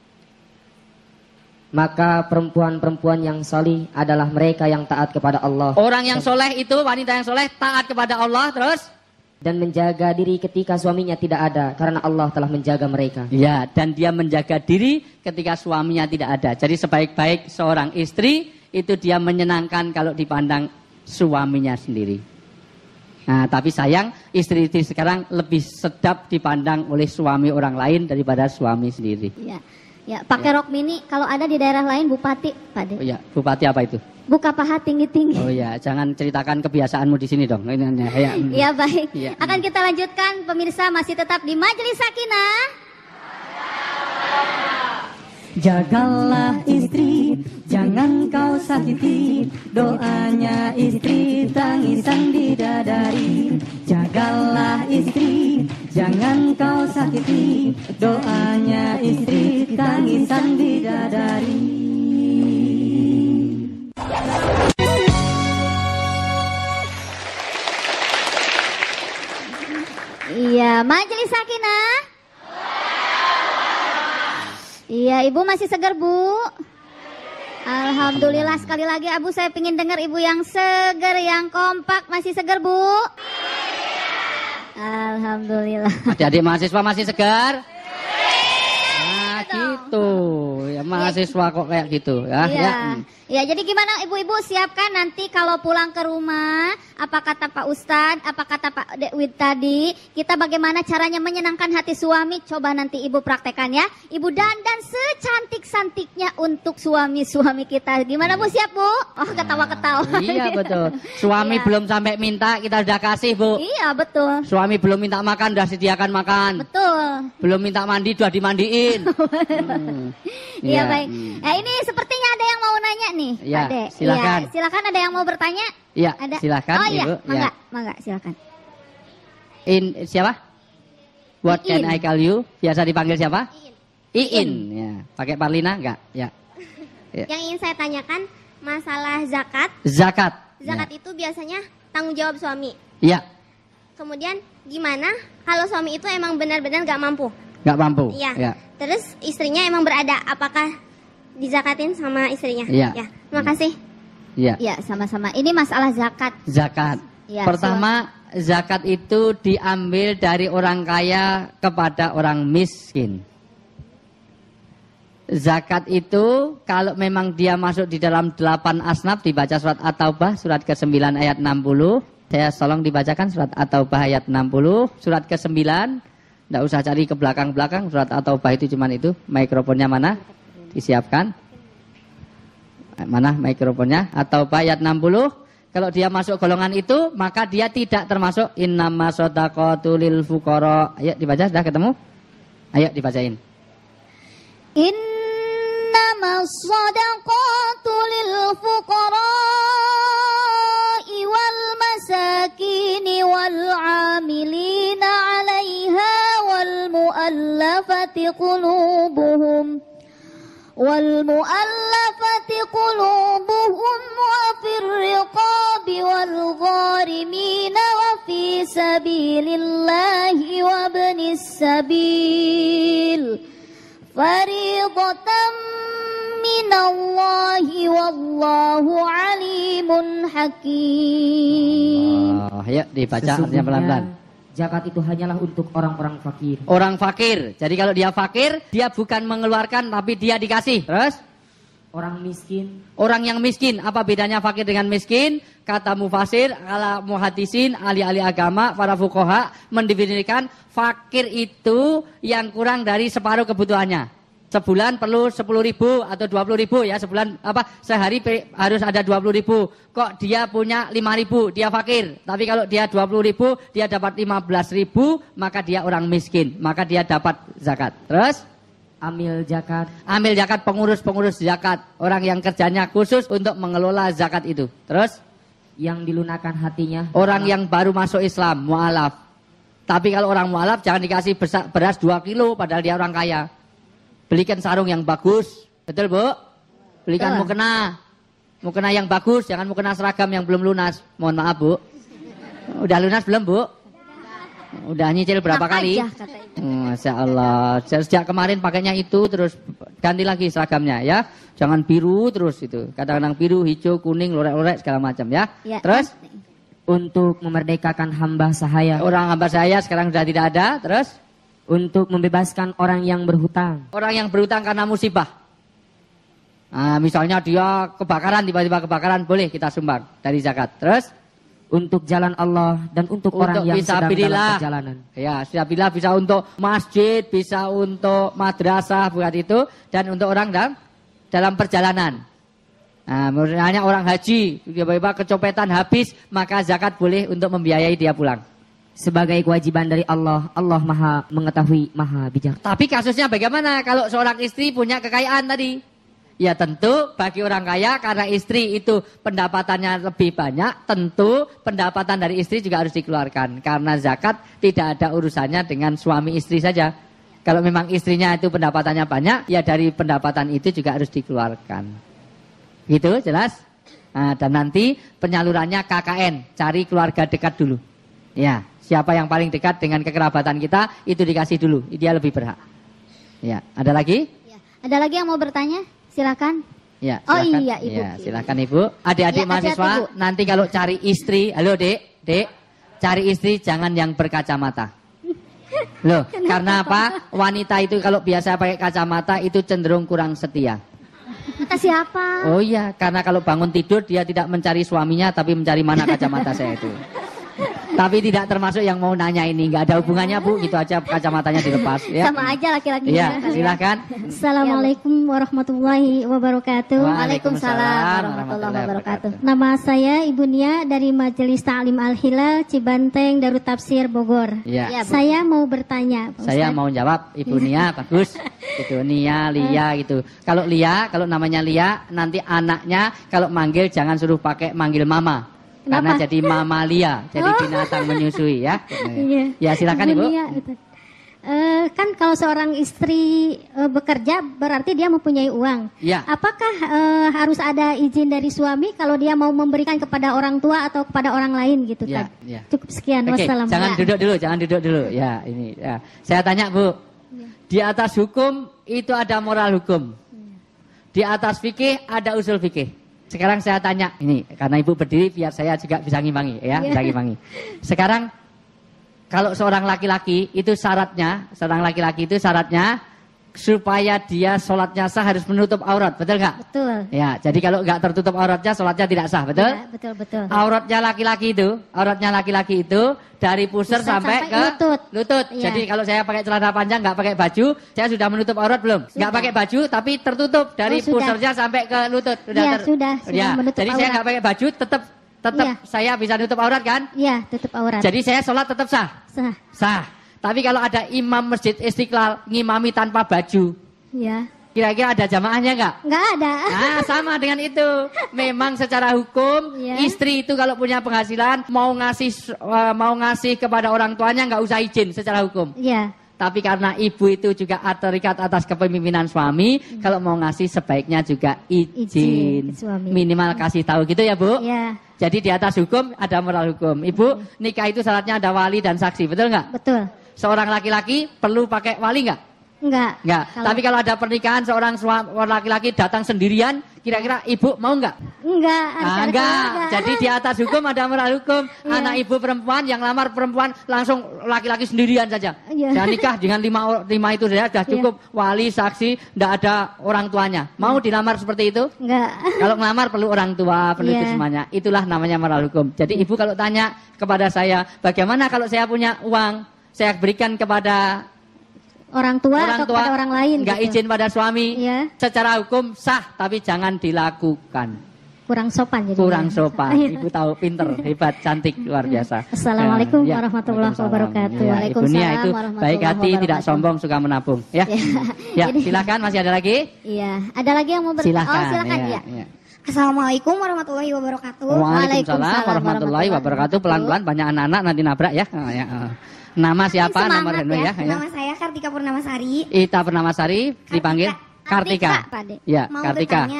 Maka perempuan-perempuan yang soleh adalah mereka yang taat kepada Allah. Orang yang soleh itu wanita yang soleh taat kepada Allah terus. Dan menjaga diri ketika suaminya tidak ada, karena Allah telah menjaga mereka. Ya, dan dia menjaga diri ketika suaminya tidak ada. Jadi sebaik-baik seorang istri itu dia menyenangkan kalau dipandang suaminya sendiri. Nah, tapi sayang istri-istri sekarang lebih sedap dipandang oleh suami orang lain daripada suami sendiri. Ya, ya pakai rok mini. Kalau ada di daerah lain Bupati, Pak De. Oh ya, Bupati apa itu? Buka paha tinggi-tinggi. Oh ya, jangan ceritakan kebiasaanmu di sini dong. Iya baik. Ya. Akan kita lanjutkan pemirsa masih tetap di Majelis Sakinah. Jagalah istri, jangan kau sakiti, doanya istri tangisan bidadari. Jagalah istri, jangan kau sakiti, doanya istri tangisan bidadari. Iya, Majelis Sakinah. Iya, Ibu masih segar, Bu? Alhamdulillah, sekali lagi Abu saya ingin dengar Ibu yang segar, yang kompak. Masih segar, Bu? Alhamdulillah. Adik-adik mahasiswa masih segar? Nah, gitu. Ya, mahasiswa kok kayak gitu ya. Iya. Ya. Ya, jadi gimana Ibu-ibu siapkan nanti kalau pulang ke rumah, apa kata Pak Ustadz, apa kata Pak Dekwid tadi, kita bagaimana caranya menyenangkan hati suami, coba nanti Ibu praktekkan ya. Ibu dandan secantik-cantiknya untuk suami-suami kita. Gimana Bu, siap Bu? Oh, ketawa-ketawa. Iya betul. Suami Iya. belum sampai minta kita sudah kasih, Bu. Iya, betul. Suami belum minta makan sudah sediakan makan. Betul. Belum minta mandi sudah dimandiin. Iya, baik. Nah, ini sepertinya ada yang mau nanya nih, Iya, Pak De. silakan. Iya, silakan, ada yang mau bertanya? Iya, Ada. silakan Oh iya, Ibu. mangga, mangga, silakan. Siapa? What Iin. can I call you? Biasa dipanggil siapa? Iin. Ya. Pakai Parlina enggak? Ya. Yang ingin saya tanyakan masalah zakat. Zakat. Zakat itu biasanya tanggung jawab suami. Ya. Kemudian gimana kalau suami itu emang benar-benar gak mampu? Enggak mampu. Iya. Ya. Terus istrinya emang berada, apakah dizakatin sama istrinya? Iya. Ya. Terima kasih. Ya. Iya, sama-sama. Ini masalah zakat. Zakat. Ya, Pertama, zakat itu diambil dari orang kaya kepada orang miskin. Zakat itu kalau memang dia masuk di dalam 8 asnaf, dibaca surat At-Taubah surat ke-9 ayat 60. Saya tolong dibacakan surat At-Taubah ayat 60, surat ke-9. Tidak usah cari ke belakang-belakang, surat At-Taubah itu cuman itu. Mikrofonnya mana? Disiapkan. Mana mikrofonnya? At-Taubah ayat 60. Kalau dia masuk golongan itu, maka dia tidak termasuk innama shadaqatu lil fuqara. Ayo dibaca, sudah ketemu? Ayo dibacain. Innamas shadaqatu lil fuqara'i wal masakini wal 'amilina 'alaiha wal mu'allafati qulubuhum wa fir riqabi wal gharimina wa fi sabilillahi wa ibnis sabil fariidatan minallahi wallahu alimun hakim. Ayo dibaca artinya pelan-pelan. Zakat itu hanyalah untuk orang-orang fakir. Orang fakir. Jadi kalau dia fakir, dia bukan mengeluarkan tapi dia dikasih. Terus? Orang miskin. Orang yang miskin, apa bedanya fakir dengan miskin? Kata mufasir, ala muhadisin, ahli-ahli agama, para fuqaha mendefinisikan fakir itu yang kurang dari separuh kebutuhannya. Sebulan perlu 10.000 atau 20.000 ya, sebulan sehari harus ada 20.000. Kok dia punya 5.000, dia fakir. Tapi kalau dia 20.000, dia dapat 15.000, maka dia orang miskin, maka dia dapat zakat. Terus? Amil zakat. Ambil zakat, pengurus zakat. Orang yang kerjanya khusus untuk mengelola zakat itu. Terus? Yang dilunakkan hatinya. Orang yang baru masuk Islam, mu'alaf. Tapi kalau orang mu'alaf jangan dikasih beras 2 kilo padahal dia orang kaya. Belikan sarung yang bagus. Betul, Bu? Belikan mukena. Mukena yang bagus, jangan mukena seragam yang belum lunas. Mohon maaf, Bu. Udah lunas belum, Bu? Udah nyicil berapa kali? Masya Allah. Sejak kemarin pakainya itu, terus ganti lagi seragamnya ya. Jangan biru terus itu. Kadang-kadang biru, hijau, kuning, lorek-lorek segala macam ya. Terus? Untuk memerdekakan hamba sahaya. Orang hamba saya sekarang sudah tidak ada. Terus? Untuk membebaskan orang yang berhutang. Orang yang berhutang karena musibah. Misalnya dia kebakaran, tiba-tiba kebakaran, boleh kita sumbang dari zakat. Terus untuk jalan Allah dan untuk orang yang sedang dalam perjalanan. Ya, fisabilillah bisa untuk masjid, bisa untuk madrasah, bukan itu, dan untuk orang dalam perjalanan. Misalnya orang haji, tiba-tiba kecopetan habis, maka zakat boleh untuk membiayai dia pulang. Sebagai kewajiban dari Allah, Allah Maha mengetahui, Maha bijak. Tapi kasusnya bagaimana kalau seorang istri punya kekayaan tadi? Ya tentu bagi orang kaya karena istri itu pendapatannya lebih banyak, tentu pendapatan dari istri juga harus dikeluarkan. Karena zakat tidak ada urusannya dengan suami istri saja. Kalau memang istrinya itu pendapatannya banyak, ya dari pendapatan itu juga harus dikeluarkan. Gitu, jelas? Dan nanti penyalurannya KKN, cari keluarga dekat dulu. Ya, siapa yang paling dekat dengan kekerabatan kita, itu dikasih dulu, dia lebih berhak. Ya, ada lagi? Ya. Ada lagi yang mau bertanya? Silakan. Ya, silakan. Oh iya, Ibu. Ya, silakan Ibu. Adik-adik ya, mahasiswa, Ibu. nanti kalau cari istri, halo Dek, cari istri jangan yang berkacamata. Loh, karena apa? Wanita itu kalau biasa pakai kacamata itu cenderung kurang setia. Kata siapa? Oh iya, karena kalau bangun tidur dia tidak mencari suaminya tapi mencari mana kacamata saya itu. Tapi tidak termasuk yang mau nanya ini, nggak ada hubungannya Bu, gitu aja kacamatanya dilepas. Ya. Sama aja laki-lakinya. Ya, silakan. Assalamualaikum warahmatullahi wabarakatuh. Waalaikumsalam warahmatullahi wabarakatuh. Nama saya Ibu Nia dari Majelis Ta'lim Al-Hilal Cibanteng Darut Tafsir Bogor. Ya. Ya, Bu. Saya mau bertanya, Pak Saya Ustadz. mau jawab Ibu Nia, bagus. Gitu, Nia, Lia gitu. Kalau Lia, kalau namanya Lia, nanti anaknya kalau manggil jangan suruh pakai manggil mama. Karena Kenapa? jadi mamalia, jadi binatang menyusui ya. Iya. Ya silakan Ibu. Nia, gitu. Kan kalau seorang istri bekerja berarti dia mempunyai uang. Ya. Apakah harus ada izin dari suami kalau dia mau memberikan kepada orang tua atau kepada orang lain gitu Ya, kan? ya. Cukup sekian. Oke, Wassalamualaikum. jangan duduk dulu. Ya, ini. Ya. Saya tanya Bu, di atas hukum itu ada moral hukum. Di atas fikih ada usul fikih. Sekarang saya tanya, ini karena Ibu berdiri biar saya juga bisa ngimbangi ya, bisa ngimbangi. Sekarang kalau seorang laki-laki itu syaratnya supaya dia sholatnya sah harus menutup aurat, betul nggak? Betul. Ya, jadi kalau nggak tertutup auratnya sholatnya tidak sah, betul? Ya, betul. Auratnya laki-laki itu dari pusar sampai ke lutut. Iya. Jadi kalau saya pakai celana panjang nggak pakai baju, saya sudah menutup aurat belum? Nggak pakai baju tapi tertutup dari pusarnya sampai ke lutut. Sudah menutup jadi aurat. saya nggak pakai baju tetap Iya. saya bisa nutup aurat kan? Iya, tutup aurat. Jadi saya sholat tetap sah. Sah. Tapi kalau ada imam Masjid Istiqlal ngimami tanpa baju, Ya. kira-kira ada jamaahnya nggak? Nggak ada. Nah, sama dengan itu. Memang secara hukum, Ya. istri itu kalau punya penghasilan mau ngasih kepada orang tuanya nggak usah izin secara hukum. Iya. Tapi karena ibu itu juga terikat atas kepemimpinan suami, kalau mau ngasih sebaiknya juga izin. Suami. Minimal kasih tahu gitu ya Bu. Iya. Jadi di atas hukum ada moral hukum. Ibu, nikah itu syaratnya ada wali dan saksi, betul nggak? Betul. Seorang laki-laki perlu pakai wali nggak? Enggak. Enggak. Tapi kalau ada pernikahan seorang laki-laki datang sendirian, kira-kira ibu mau enggak? Enggak. Harus ada Enggak. keluarga. Jadi di atas hukum ada moral hukum. Iya. Anak ibu perempuan yang lamar perempuan langsung laki-laki sendirian saja. Iya. Dan nikah dengan lima itu saja sudah cukup. Wali, saksi, enggak ada orang tuanya. Mau dilamar seperti itu? Enggak. Kalau ngelamar perlu orang tua, perlu Iya. itu semuanya. Itulah namanya moral hukum. Jadi ibu kalau tanya kepada saya, bagaimana kalau saya punya uang, saya berikan kepada Orang tua atau kepada orang lain. nggak gitu. izin pada suami, Iya. secara hukum sah, tapi jangan dilakukan. Kurang sopan jadi. Kurang sopan. Iya. Ibu tahu, pinter, hebat, cantik, luar biasa. Assalamualaikum Ya, warahmatullahi waalaikumsalam. wabarakatuh. Ya, Ibu Waalaikumsalam Nia itu warahmatullahi baik hati, tidak wabarakatuh. sombong, suka menabung. Ya, ya Jadi- silakan. Masih ada lagi? Iya, ada lagi yang mau bertanya? Silakan. Oh, silakan ya. ya. Assalamualaikum warahmatullahi wabarakatuh. Waalaikumsalam warahmatullahi wabarakatuh. Pelan-pelan, banyak anak-anak nanti nabrak ya. Nama siapa? Semangat Nomor handphone ya. ya. Nama saya Kartika Purnamasari. Ita Pernamasari dipanggil Kartika. Pak De. Ya, Mau Kartika. bertanya.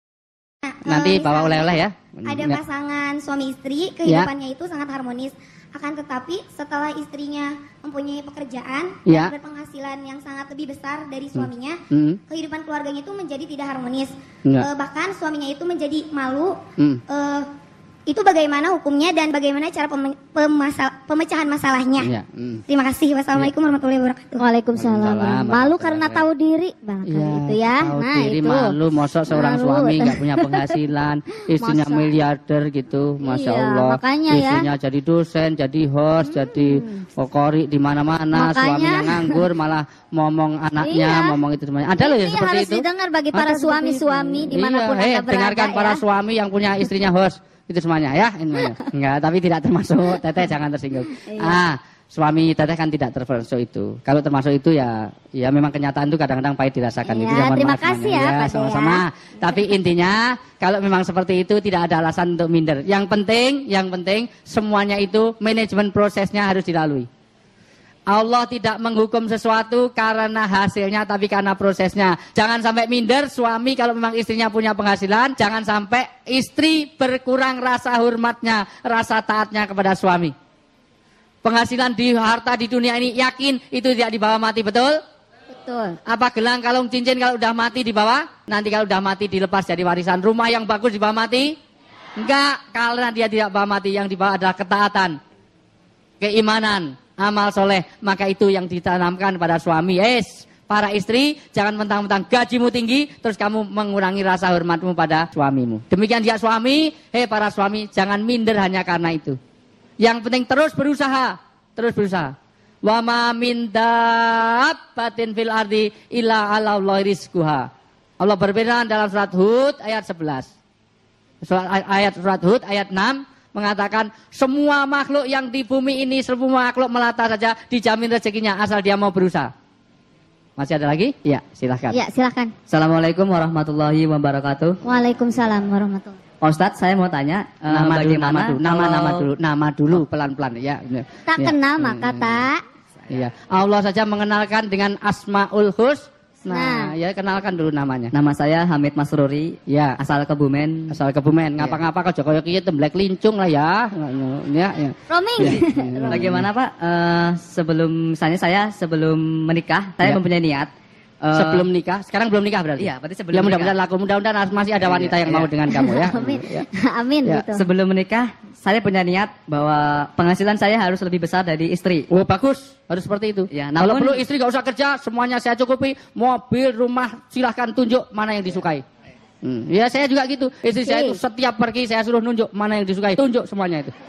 Nanti bawa misalnya oleh-oleh ya. Ada Ya. pasangan suami istri, kehidupannya itu sangat harmonis. Akan tetapi setelah istrinya mempunyai pekerjaan Ya. dan berpenghasilan yang sangat lebih besar dari suaminya, Hmm. kehidupan keluarganya itu menjadi tidak harmonis. Enggak. Bahkan suaminya itu menjadi malu Hmm. itu bagaimana hukumnya dan bagaimana cara pemecahan masalahnya. Ya. Terima kasih. Wassalamualaikum warahmatullahi wabarakatuh. Waalaikumsalam. Malu karena tahu diri, barangkali itu ya. Tahu Nah, diri, itu. malu, mosok seorang Malu. suami nggak punya penghasilan, istrinya Masa? miliarder gitu, masya Iya, Allah. makanya ya. Istrinya jadi dosen, jadi host, jadi pokori di mana-mana, Makanya. suaminya nganggur, malah ngomong anaknya, Iya. ngomong itu semuanya. Ada loh Ini yang seperti harus itu. didengar bagi para Ada seperti suami-suami itu. dimanapun Iya, Anda berada dengarkan ya. para suami yang punya istrinya host. Itu semuanya ya, ini semuanya. Enggak, tapi tidak termasuk. Teteh jangan tersinggung. Suami teteh kan tidak termasuk itu. Kalau termasuk itu ya memang kenyataan itu kadang-kadang pahit dirasakan. Iya, Itu mohon terima maaf kasih semuanya. ya, Pak De, sama-sama. Tapi intinya kalau memang seperti itu tidak ada alasan untuk minder. Yang penting semuanya itu manajemen prosesnya harus dilalui. Allah tidak menghukum sesuatu karena hasilnya tapi karena prosesnya. Jangan sampai minder suami kalau memang istrinya punya penghasilan. Jangan sampai istri berkurang rasa hormatnya, rasa taatnya kepada suami. Penghasilan di harta di dunia ini yakin itu tidak dibawa mati, betul? Betul. Apa gelang, kalung, cincin kalau udah mati dibawa? Nanti kalau udah mati dilepas jadi warisan. Rumah yang bagus dibawa mati? Enggak, karena dia tidak bawa mati. Yang dibawa adalah ketaatan, keimanan, amal soleh. Maka itu yang ditanamkan pada suami. Para istri, jangan mentang-mentang gajimu tinggi, terus kamu mengurangi rasa hormatmu pada suamimu. Demikian juga suami, para suami, jangan minder hanya karena itu. Yang penting terus berusaha. Wa ma min dabbatin fil ardi illa 'ala Allahi rizquha. Allah berfirman dalam surat Hud ayat 11. Surat Hud ayat 6 mengatakan semua makhluk yang di bumi ini, semua makhluk melata saja dijamin rezekinya asal dia mau berusaha. Masih ada lagi? Ya, silahkan. Ya, silahkan. Assalamualaikum warahmatullahi wabarakatuh. Waalaikumsalam warahmatullahi. Pak Ustadz, saya mau tanya nama dulu pelan-pelan ya. Tak Ya. kenal maka tak. Iya. Allah saja mengenalkan dengan Asmaul Husna. Nah. Ya kenalkan dulu namanya. Nama saya Hamid Masruri, Ya. asal Kebumen. Asal Kebumen, ngapa-ngapa kok Joko kieu temblek lincung lah ya. Ya. Roaming. Bagaimana Pak? Sebelum menikah, saya Ya. mempunyai niat. Sebelum nikah, sekarang belum nikah berarti? Iya, berarti sebelum ya mudah-mudahan laku, mudah-mudahan masih ada wanita yang mau dengan kamu ya. Amin. Ya. Amin Ya. gitu. Sebelum menikah, saya punya niat bahwa penghasilan saya harus lebih besar dari istri. Oh bagus, harus seperti itu. Ya, Kalau namun- perlu istri gak usah kerja, semuanya saya cukupi. Mobil, rumah, silahkan tunjuk mana yang disukai. Ya saya juga gitu. Istri saya itu setiap pergi saya suruh nunjuk mana yang disukai. Tunjuk semuanya itu.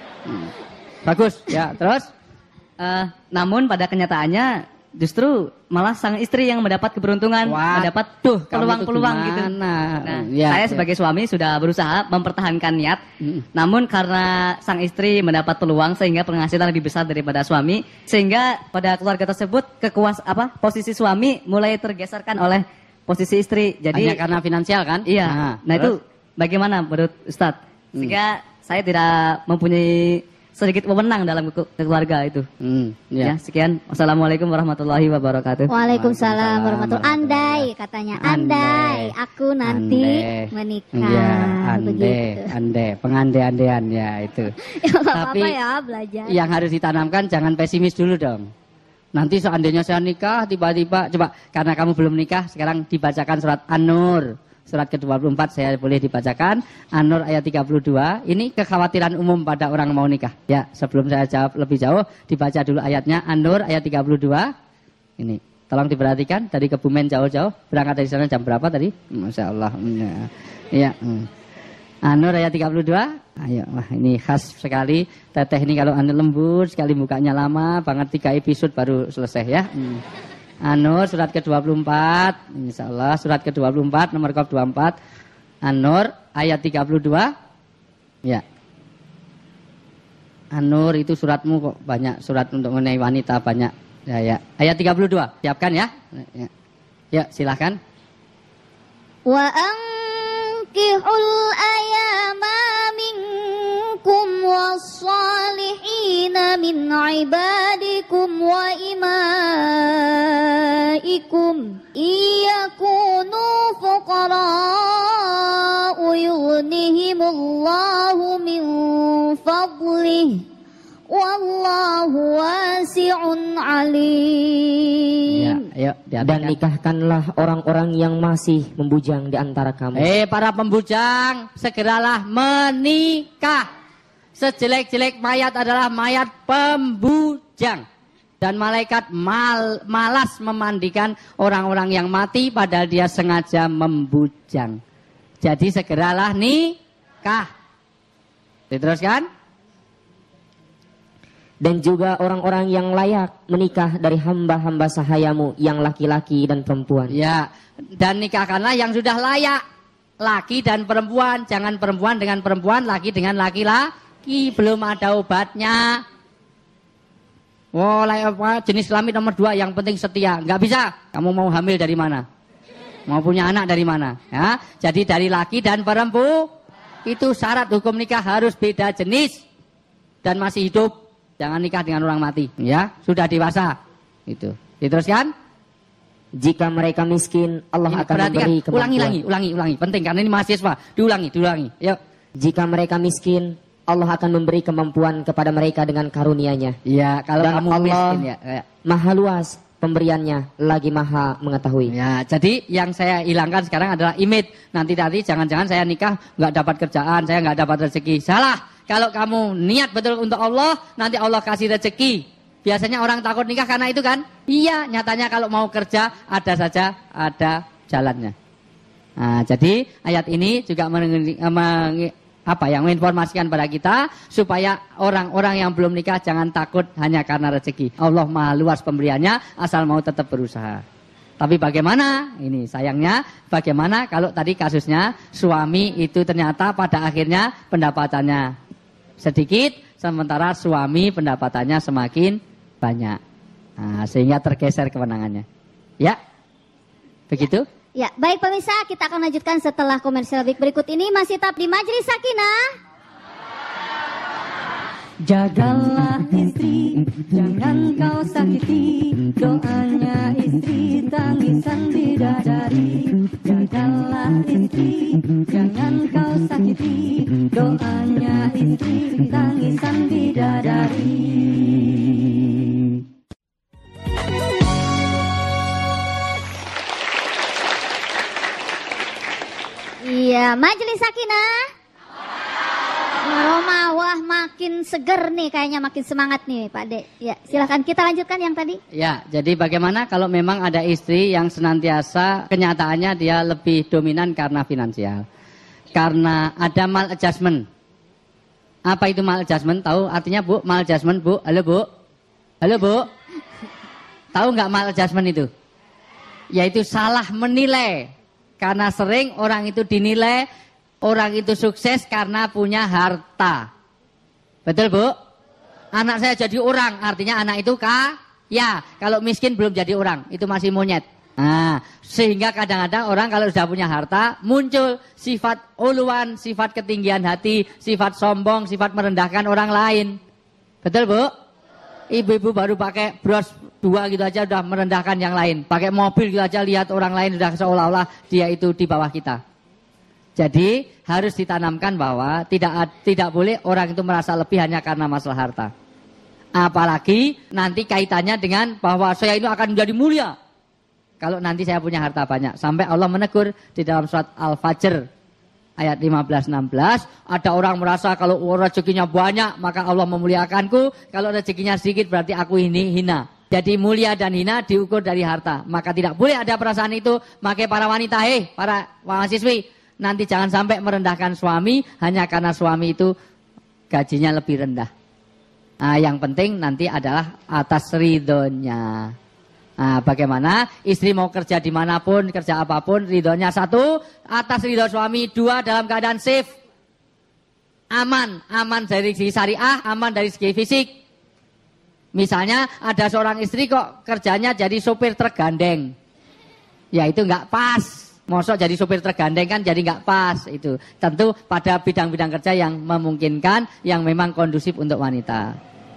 Bagus, ya terus. Namun pada kenyataannya justru malah sang istri yang mendapat keberuntungan, mendapat peluang-peluang gitu. Nah, Ya, saya ya. sebagai suami sudah berusaha mempertahankan niat. Namun karena sang istri mendapat peluang sehingga penghasilan lebih besar daripada suami, sehingga pada keluarga tersebut posisi suami mulai tergeserkan oleh posisi istri. Jadi hanya karena finansial kan? iya. Nah itu bagaimana menurut Ustadz? Sehingga saya tidak mempunyai sedikit wewenang dalam keluarga itu. Ya, sekian. Wassalamualaikum warahmatullahi wabarakatuh. Waalaikumsalam warahmatullahi. Andai katanya, andai aku nanti menikah. Ya, begitu. pengandai-andaian ya itu. Ya, nggak Tapi apa-apa ya belajar. yang harus ditanamkan jangan pesimis dulu dong. Nanti seandainya saya nikah tiba-tiba coba karena kamu belum nikah sekarang dibacakan surat An-Nur. Surat ke-24 saya boleh dibacakan. An-Nur ayat 32. Ini kekhawatiran umum pada orang mau nikah. Ya, sebelum saya jawab lebih jauh, dibaca dulu ayatnya. An-Nur ayat 32. Ini, tolong diperhatikan. Dari Kebumen jauh-jauh. Berangkat dari sana jam berapa tadi? Masya Allah. Iya. An-Nur ayat 32. Ayo, wah ini khas sekali. Teteh ini kalau Anda lembut, sekali bukanya lama. Banget 3 episode baru selesai ya. An-Nur surat ke-24, insyaallah surat ke-24 nomor 24. An-Nur ayat 32. Ya. An-Nur itu suratmu kok banyak surat untuk mengenai wanita banyak. Ya. Ayat 32. Siapkan ya. Ya, silakan. Wa ankihul ayama minkum was-salihina min ibadikum wa imaikum iyakunu fuqara'u yughnihimullahu min fadlih wallahu wasi'un alim. Ya, ayo Dan nikahkanlah orang-orang yang masih membujang di antara kamu. Para pembujang, segeralah menikah. Sejelek-jelek mayat adalah mayat pembujang. Dan malaikat malas memandikan orang-orang yang mati padahal dia sengaja membujang. Jadi segeralah nikah. Diteruskan. Dan juga orang-orang yang layak menikah dari hamba-hamba sahayamu yang laki-laki dan perempuan. Ya, dan nikahkanlah yang sudah layak. Laki dan perempuan. Jangan perempuan dengan perempuan, laki dengan laki-laki. Belum ada obatnya. Jenis kelamin nomor 2 yang penting setia. Nggak bisa. Kamu mau hamil dari mana? Mau punya anak dari mana? Ya, jadi dari laki dan perempuan. Itu syarat hukum nikah harus beda jenis. Dan masih hidup. Jangan nikah dengan orang mati. Ya, sudah dewasa. Itu. Diteruskan. Jika mereka miskin, Allah akan memberi kemampuan. Ulangi. Penting karena ini mahasiswa. Diulangi. Yuk. Jika mereka miskin, Allah akan memberi kemampuan kepada mereka dengan karunia-Nya. Ya, kalau dan kamu Allah miskin ya. Maha luas pemberiannya, lagi maha mengetahui. Ya, jadi yang saya hilangkan sekarang adalah image. Nanti jangan-jangan saya nikah nggak dapat kerjaan, saya nggak dapat rezeki. Salah. Kalau kamu niat betul untuk Allah, nanti Allah kasih rezeki. Biasanya orang takut nikah karena itu kan? Iya, nyatanya kalau mau kerja ada jalannya. Nah, jadi ayat ini juga menginformasikan pada kita supaya orang-orang yang belum nikah jangan takut hanya karena rezeki. Allah Maha luas pemberiannya asal mau tetap berusaha. Tapi bagaimana? Ini sayangnya bagaimana kalau tadi kasusnya suami itu ternyata pada akhirnya pendapatannya sedikit sementara suami pendapatannya semakin banyak. Nah, sehingga tergeser kewenangannya. Ya. Begitu? Ya, baik pemirsa, kita akan lanjutkan setelah komersial berikut ini masih tetap di Majelis Sakinah. Jagalah istri, jangan kau sakiti, doanya istri tangisan bidadari. Jagalah istri, jangan kau sakiti, doanya istri tangisan bidadari. Iya, Majelis Sakinah. Wah, makin seger nih, kayaknya makin semangat nih Pak De. Ya, silakan kita lanjutkan yang tadi. Ya, jadi bagaimana kalau memang ada istri yang senantiasa kenyataannya dia lebih dominan karena finansial. Karena ada maladjustment. Apa itu maladjustment? Tahu artinya Bu? Maladjustment Bu? Halo Bu? Halo Bu? Tahu nggak maladjustment itu? Yaitu salah menilai. Karena sering orang itu dinilai orang itu sukses karena punya harta. Betul Bu? Anak saya jadi orang, artinya anak itu kaya. Kalau miskin belum jadi orang, itu masih monyet. Nah, sehingga kadang-kadang orang kalau sudah punya harta, muncul sifat uluan, sifat ketinggian hati, sifat sombong, sifat merendahkan orang lain. Betul Bu? Ibu-ibu baru pakai bros 2 gitu aja udah merendahkan yang lain. Pakai mobil gitu aja lihat orang lain udah seolah-olah dia itu di bawah kita. Jadi harus ditanamkan bahwa tidak boleh orang itu merasa lebih hanya karena masalah harta. Apalagi nanti kaitannya dengan bahwa saya ini akan menjadi mulia kalau nanti saya punya harta banyak. Sampai Allah menegur di dalam surat Al-Fajr ayat 15-16. Ada orang merasa kalau rezekinya banyak maka Allah memuliakanku. Kalau rezekinya sedikit berarti aku ini hina. Jadi mulia dan hina diukur dari harta. Maka tidak boleh ada perasaan itu. Maka para wanita, para mahasiswi, nanti jangan sampai merendahkan suami hanya karena suami itu gajinya lebih rendah. Nah, yang penting nanti adalah atas ridhonya. Nah, bagaimana istri mau kerja dimanapun, kerja apapun, ridhonya 1, atas ridho suami. 2, dalam keadaan safe. Aman dari segi syariah, aman dari segi fisik. Misalnya ada seorang istri kok kerjanya jadi sopir truk gandeng. Ya itu nggak pas. Mosok jadi sopir tergandeng kan jadi nggak pas itu. Tentu pada bidang-bidang kerja yang memungkinkan, yang memang kondusif untuk wanita.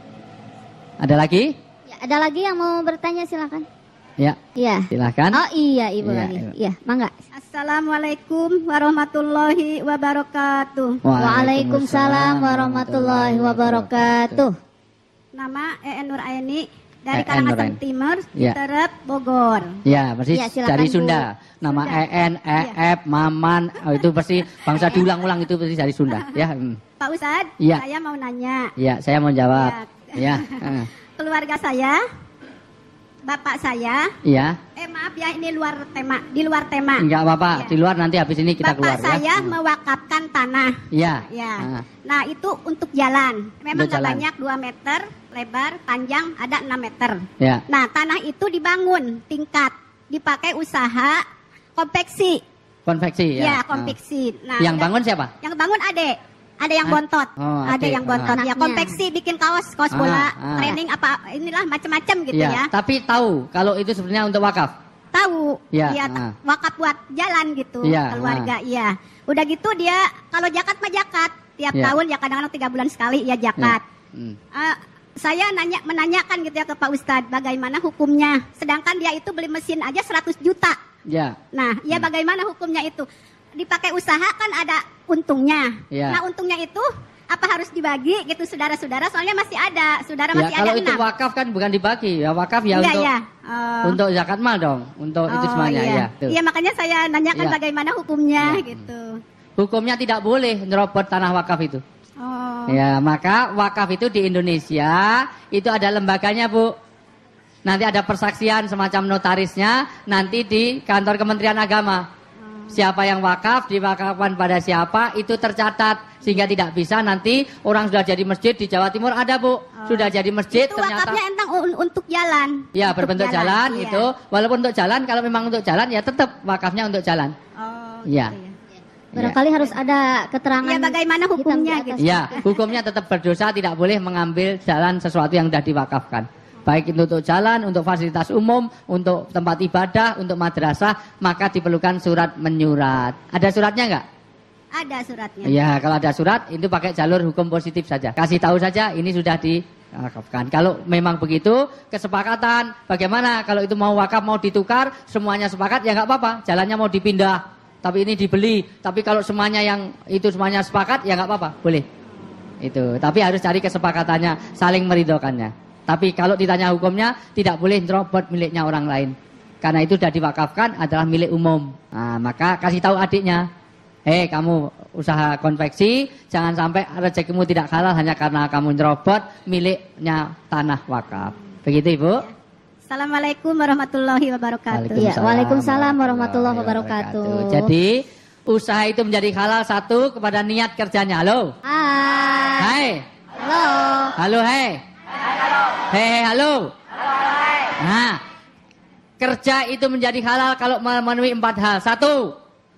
Ada lagi? Ya, ada lagi yang mau bertanya silakan. Ya. Iya. Silakan. Oh iya Ibu ya, lagi. Iya, mangga. Assalamualaikum warahmatullahi wabarakatuh. Waalaikumsalam warahmatullahi wabarakatuh. Nama Nur Aini. Dari EN Karangasem Nuraini. Timur, Ya. Citerep, Bogor. Ya, pasti Ya, silakan, dari Bu. Sunda. Nama EN, EF, Maman, itu pasti bangsa diulang-ulang itu pasti dari Sunda. Ya, Pak Ustadz, Ya. saya mau nanya. ya saya mau jawab. Ya, Keluarga saya, bapak saya, ya, maaf ya ini di luar tema. enggak apa-apa. Ya. Di luar nanti habis ini kita Bapak keluar saya ya. mewakafkan tanah. Ya. Ya. Ah. Nah, itu untuk jalan. Memang Untuk nggak jalan. banyak 2 meter lebar, panjang ada 6 meter. Ya. Nah, tanah itu dibangun tingkat, dipakai usaha konveksi. Konveksi Ya, ya. konveksi. Nah, Yang udah- bangun siapa? Yang bangun adek. Ada yang Ah. bontot. Oh, Ada adek. yang bontot. Ah. Ya, konveksi bikin kaos bola, Ah. training apa inilah macam-macam gitu Ya, ya. tapi tahu kalau itu sebenarnya untuk wakaf. Tahu. Ya, Dia ah. wakaf buat jalan gitu Ya, keluarga, iya. Udah gitu dia kalau zakat mah zakat. Tiap Ya. tahun ya kadang-kadang 3 bulan sekali ya zakat. Hmm. Saya menanyakan gitu ya ke Pak Ustadz bagaimana hukumnya. Sedangkan dia itu beli mesin aja 100 juta. Ya. Nah, ya bagaimana hukumnya itu? Dipakai usaha kan ada untungnya. Ya. Nah, untungnya itu apa harus dibagi gitu saudara-saudara? Soalnya masih ada, saudara Ya, masih kalau ada itu 6. wakaf kan bukan dibagi. Ya wakaf ya Enggak untuk ya? untuk zakat mal dong. Untuk itu semuanya iya. ya. Tuh. Iya, makanya saya nanyakan Iya. bagaimana hukumnya Iya. gitu. Hukumnya tidak boleh nyerobot tanah wakaf itu. Oh. Ya, maka wakaf itu di Indonesia itu ada lembaganya, Bu. Nanti ada persaksian semacam notarisnya nanti di kantor Kementerian Agama. Siapa yang wakaf, diwakafkan pada siapa, itu tercatat. Sehingga tidak bisa nanti orang sudah jadi masjid di Jawa Timur ada, Bu. Sudah jadi masjid Itu ternyata. wakafnya entang untuk jalan. Ya, Untuk berbentuk jalan, iya. itu. Walaupun untuk jalan, kalau memang untuk jalan ya tetap wakafnya untuk jalan. Oh, Iya. gitu ya. Barangkali harus ada keterangan. Ya, bagaimana hukumnya hitam di atas. gitu. Ya, hukumnya tetap berdosa, tidak boleh mengambil jalan sesuatu yang sudah diwakafkan. Baik itu untuk jalan, untuk fasilitas umum, untuk tempat ibadah, untuk madrasah, maka diperlukan surat menyurat. Ada suratnya enggak? Ada suratnya. Ya, kalau ada surat, itu pakai jalur hukum positif saja. Kasih tahu saja, ini sudah diwakafkan. Kalau memang begitu, kesepakatan, bagaimana kalau itu mau wakaf, mau ditukar, semuanya sepakat, ya enggak apa-apa. Jalannya mau dipindah, tapi ini dibeli. Tapi kalau semuanya yang itu semuanya sepakat, ya enggak apa-apa, boleh. Itu, tapi harus cari kesepakatannya, saling meridhokannya. Tapi kalau ditanya hukumnya, tidak boleh nyerobot miliknya orang lain. Karena itu sudah diwakafkan adalah milik umum. Nah, maka kasih tahu adiknya, hei kamu usaha konveksi, jangan sampai rezekimu tidak halal hanya karena kamu nyerobot miliknya tanah wakaf. Begitu Ibu? Assalamualaikum warahmatullahi wabarakatuh. Ya, Waalaikumsalam warahmatullahi wabarakatuh. Jadi usaha itu menjadi halal satu kepada niat kerjanya. Halo? Hai. Halo. Halo, hai. Hei, halo. Nah, kerja itu menjadi halal kalau memenuhi 4 hal. 1,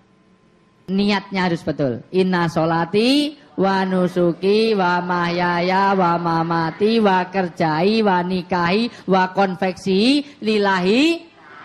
niatnya harus betul. Inna sholati wa nusuki wa mahyaya wa mamati wa kerjai wa nikahi wa konveksi lillahi.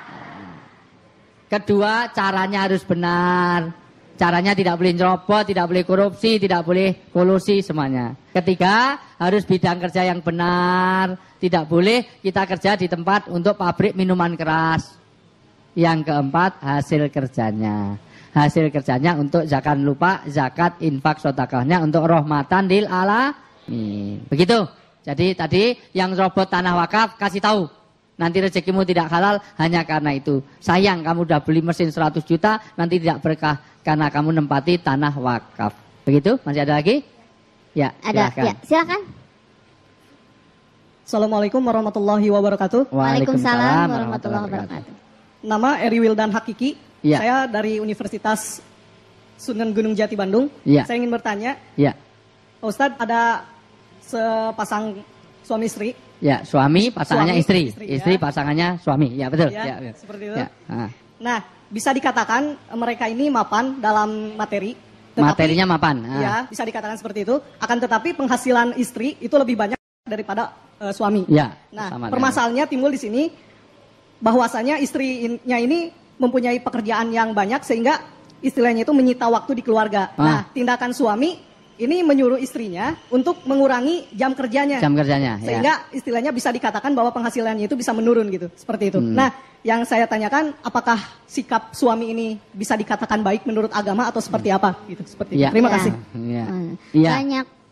Kedua, caranya harus benar. Caranya tidak boleh nyerobot, tidak boleh korupsi, tidak boleh kolusi semuanya. Ketiga, harus bidang kerja yang benar. Tidak boleh kita kerja di tempat untuk pabrik minuman keras. Yang keempat, hasil kerjanya. Hasil kerjanya untuk zakat lupa, zakat, infak, sedekahnya untuk rahmatan lil alamin. Begitu. Jadi tadi yang robot tanah wakaf kasih tahu. Nanti rezekimu tidak halal hanya karena itu. Sayang kamu udah beli mesin 100 juta, nanti tidak berkah karena kamu nempati tanah wakaf. Begitu? Masih ada lagi? Ya, Ada. silakan. Ya, silakan. Assalamualaikum warahmatullahi wabarakatuh. Waalaikumsalam warahmatullahi wabarakatuh. Nama Eri Wildan Hakiki. Ya. Saya dari Universitas Sunan Gunung Jati Bandung. Ya. Saya ingin bertanya, Ya. Pak Ustadz, ada sepasang suami istri. Ya, suami pasangannya Suami, istri. istri, Istri ya. pasangannya suami. Ya, betul. Ya, Ya, seperti itu. Ya. Ah. Nah, bisa dikatakan mereka ini mapan dalam materi. Materinya mapan. Ah. Ya, bisa dikatakan seperti itu. Akan tetapi penghasilan istri itu lebih banyak daripada suami. Ya. Nah, sama permasalahannya timbul di sini bahwasanya istrinya ini mempunyai pekerjaan yang banyak sehingga istilahnya itu menyita waktu di keluarga. Ah. Nah, tindakan suami ini menyuruh istrinya untuk mengurangi jam kerjanya. Jam kerjanya. Sehingga istilahnya bisa dikatakan bahwa penghasilannya itu bisa menurun gitu, seperti itu. Nah, yang saya tanyakan apakah sikap suami ini bisa dikatakan baik menurut agama atau seperti apa gitu, seperti itu. Ya. Terima kasih. Ya. Hmm. Ya. Banyak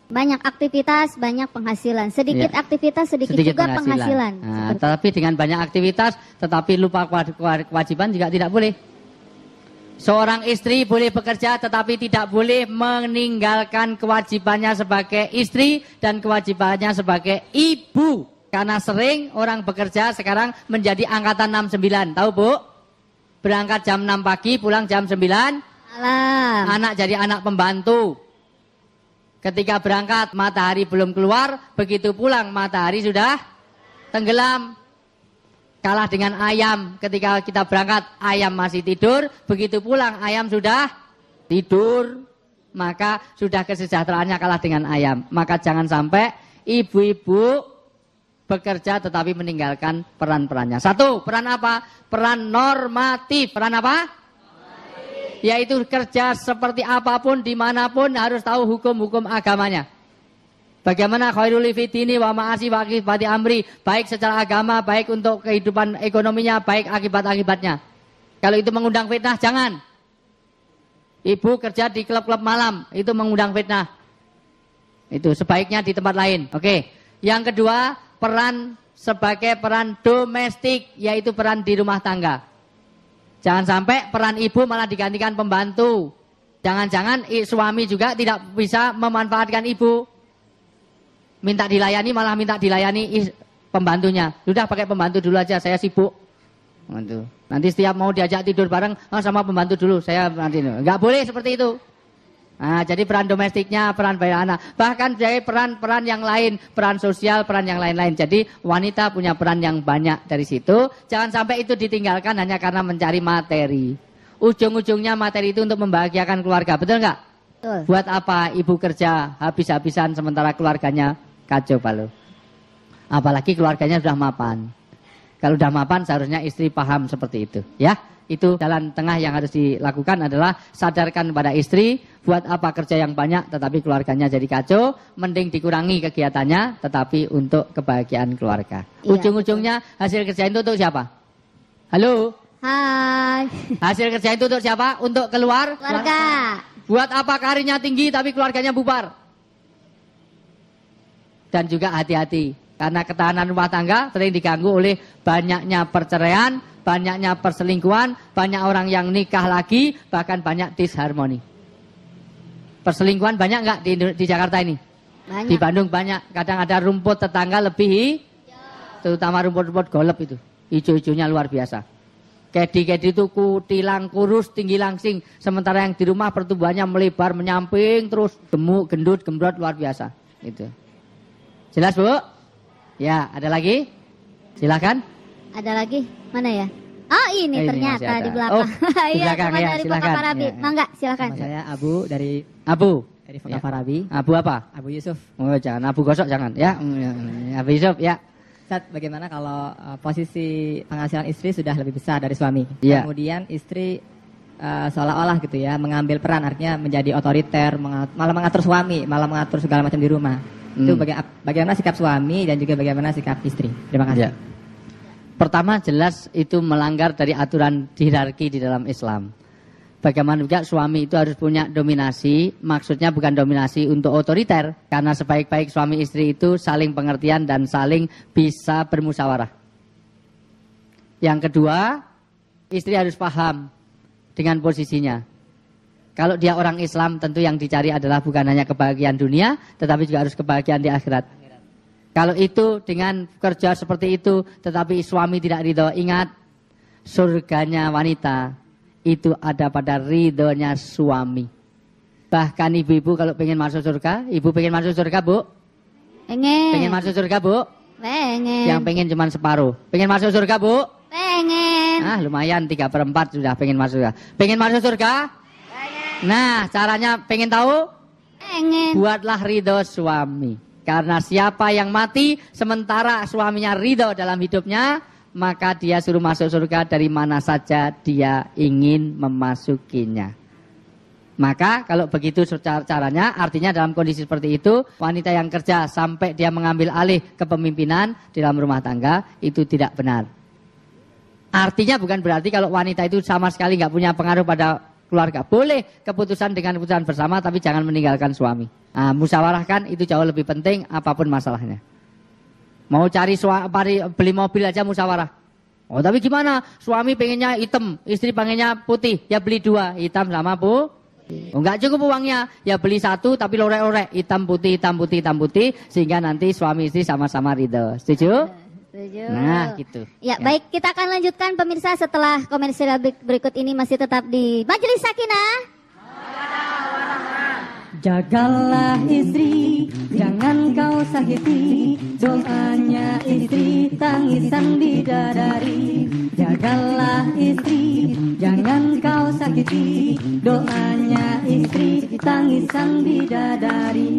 Banyak aktivitas, banyak penghasilan. Sedikit aktivitas, sedikit juga penghasilan. Nah, tetapi dengan banyak aktivitas, tetapi lupa kewajiban juga tidak boleh. Seorang istri boleh bekerja, tetapi tidak boleh meninggalkan kewajibannya sebagai istri dan kewajibannya sebagai ibu. Karena sering orang bekerja sekarang menjadi angkatan 69. Tahu Bu? Berangkat jam 6 pagi, pulang jam 9 malam. Anak jadi anak pembantu. Ketika berangkat matahari belum keluar, begitu pulang matahari sudah tenggelam. Kalah dengan ayam, ketika kita berangkat ayam masih tidur, begitu pulang ayam sudah tidur. Maka sudah kesejahteraannya kalah dengan ayam. Maka jangan sampai ibu-ibu bekerja tetapi meninggalkan peran-perannya. Satu, peran apa? Peran normatif. Peran apa? Yaitu kerja seperti apapun, dimanapun harus tahu hukum-hukum agamanya. Bagaimana khairul fitini wa ma'asi wa akibati amri. Baik secara agama, baik untuk kehidupan ekonominya, baik akibat-akibatnya. Kalau itu mengundang fitnah, jangan. Ibu kerja di klub-klub malam, itu mengundang fitnah. Itu sebaiknya di tempat lain. Oke. Yang kedua, peran sebagai peran domestik, yaitu peran di rumah tangga. Jangan sampai peran ibu malah digantikan pembantu. Jangan-jangan suami juga tidak bisa memanfaatkan ibu. Minta dilayani malah minta dilayani pembantunya. Sudah pakai pembantu dulu aja, saya sibuk. Nanti setiap mau diajak tidur bareng, sama pembantu dulu. Saya nanti nggak boleh seperti itu. Nah, jadi peran domestiknya, peran bayar anak. Bahkan dari peran-peran yang lain, peran sosial, peran yang lain-lain. Jadi wanita punya peran yang banyak dari situ. Jangan sampai itu ditinggalkan hanya karena mencari materi. Ujung-ujungnya materi itu untuk membahagiakan keluarga. Betul nggak? Betul. Buat apa ibu kerja habis-habisan sementara keluarganya kacau balau. Apalagi keluarganya sudah mapan. Kalau sudah mapan seharusnya istri paham seperti itu. Ya. Itu jalan tengah yang harus dilakukan adalah sadarkan pada istri, buat apa kerja yang banyak tetapi keluarganya jadi kacau, mending dikurangi kegiatannya tetapi untuk kebahagiaan keluarga. Iya, Ujung-ujungnya hasil kerja itu untuk siapa? Halo? Hai. Hasil kerja itu untuk siapa? Untuk Keluarga. Buat apa karirnya tinggi tapi keluarganya bubar? Dan juga hati-hati, karena ketahanan rumah tangga sering diganggu oleh banyaknya perceraian, banyaknya perselingkuhan, banyak orang yang nikah lagi, bahkan banyak disharmoni. Perselingkuhan banyak nggak di Jakarta ini? Banyak. Di Bandung banyak. Kadang ada rumput tetangga lebih, terutama rumput-rumput golep itu, hijau-hijaunya luar biasa. Kedi-kedi itu kutilang, kurus, tinggi langsing. Sementara yang di rumah pertumbuhannya melebar, menyamping, terus gemuk, gendut, gembrot luar biasa. Itu. Jelas Bu? Ya, ada lagi? Silakan. Ada lagi? Mana ya? Oh ini ternyata di belakang. Oh, di Iya, belakang ya, dari silakan. Kota Farabi. Ya. Mangga, silakan. Nama saya Abu dari Abu. Kota Farabi. Abu apa? Abu Yusuf. Oh, jangan Abu gosok jangan. Ya, Abu Yusuf ya. Ustaz, bagaimana kalau posisi penghasilan istri sudah lebih besar dari suami? Ya. Kemudian istri seolah-olah gitu ya mengambil peran, artinya menjadi otoriter, malah mengatur suami, malah mengatur segala macam di rumah. Itu bagaimana sikap suami dan juga bagaimana sikap istri? Terima kasih. Ya. Pertama jelas itu melanggar dari aturan hierarki di dalam Islam. Bagaimana juga suami itu harus punya dominasi, maksudnya bukan dominasi untuk otoriter, karena sebaik-baik suami istri itu saling pengertian dan saling bisa bermusyawarah. Yang kedua, istri harus paham dengan posisinya. Kalau dia orang Islam, tentu yang dicari adalah bukan hanya kebahagiaan dunia, tetapi juga harus kebahagiaan di akhirat. Kalau itu dengan kerja seperti itu, tetapi suami tidak ridho, ingat, surganya wanita itu ada pada ridhonya suami. Bahkan ibu-ibu kalau pengen masuk surga, ibu pengen masuk surga Bu? Pengen masuk surga Bu? Pengen. Yang pengen cuma separuh. Pengen masuk surga Bu? Pengen. Ah lumayan 3/4 sudah pengen masuk surga. Pengen masuk surga? Pengen. Nah caranya pengen tahu? Pengen. Buatlah ridho suami. Karena siapa yang mati sementara suaminya ridho dalam hidupnya, maka dia suruh masuk surga dari mana saja dia ingin memasukinya. Maka kalau begitu caranya, artinya dalam kondisi seperti itu, wanita yang kerja sampai dia mengambil alih kepemimpinan di dalam rumah tangga, itu tidak benar. Artinya bukan berarti kalau wanita itu sama sekali nggak punya pengaruh pada keluarga. Boleh keputusan dengan keputusan bersama, tapi jangan meninggalkan suami. Nah, musyawarahkan itu jauh lebih penting apapun masalahnya. Mau beli mobil aja musyawarah. Oh tapi gimana? Suami pengennya hitam, istri pengennya putih. Ya beli 2, hitam sama putih. Oh, enggak cukup uangnya. Ya beli 1 tapi lorek-lorek. Hitam putih, hitam putih, hitam putih. Sehingga nanti suami istri sama-sama ridho. Setuju? Setuju. Nah, gitu. Ya, baik, kita akan lanjutkan pemirsa setelah komersial berikut ini masih tetap di Majelis Sakinah. Jagalah istri, jangan kau sakiti, doanya istri, tangisan bidadari. Jagalah istri, jangan kau sakiti, doanya istri, tangisan bidadari.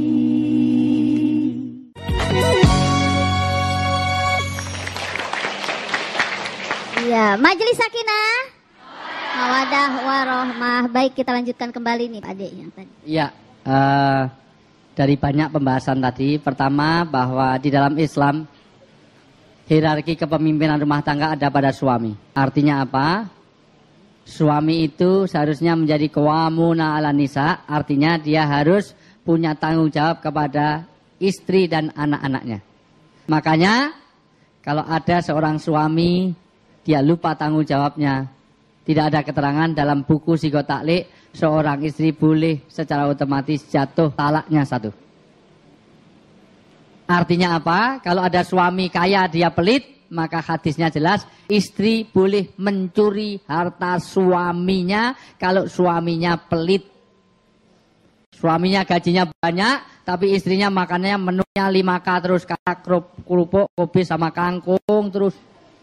Ya, Majelis Sakinah, Mawadah Warohmah. Baik, kita lanjutkan kembali nih Pak Ade yang tadi. Iya, dari banyak pembahasan tadi, pertama bahwa di dalam Islam hierarki kepemimpinan rumah tangga ada pada suami. Artinya apa? Suami itu seharusnya menjadi qawwamuna 'alan nisa, artinya dia harus punya tanggung jawab kepada istri dan anak-anaknya. Makanya kalau ada seorang suami dia lupa tanggung jawabnya, tidak ada keterangan dalam buku psikotaklik seorang istri boleh secara otomatis jatuh talaknya 1. Artinya apa? Kalau ada suami kaya dia pelit, maka hadisnya jelas istri boleh mencuri harta suaminya kalau suaminya pelit. Suaminya gajinya banyak, tapi istrinya makannya menunya 5K terus, kayak kerupuk, kopi sama kangkung terus.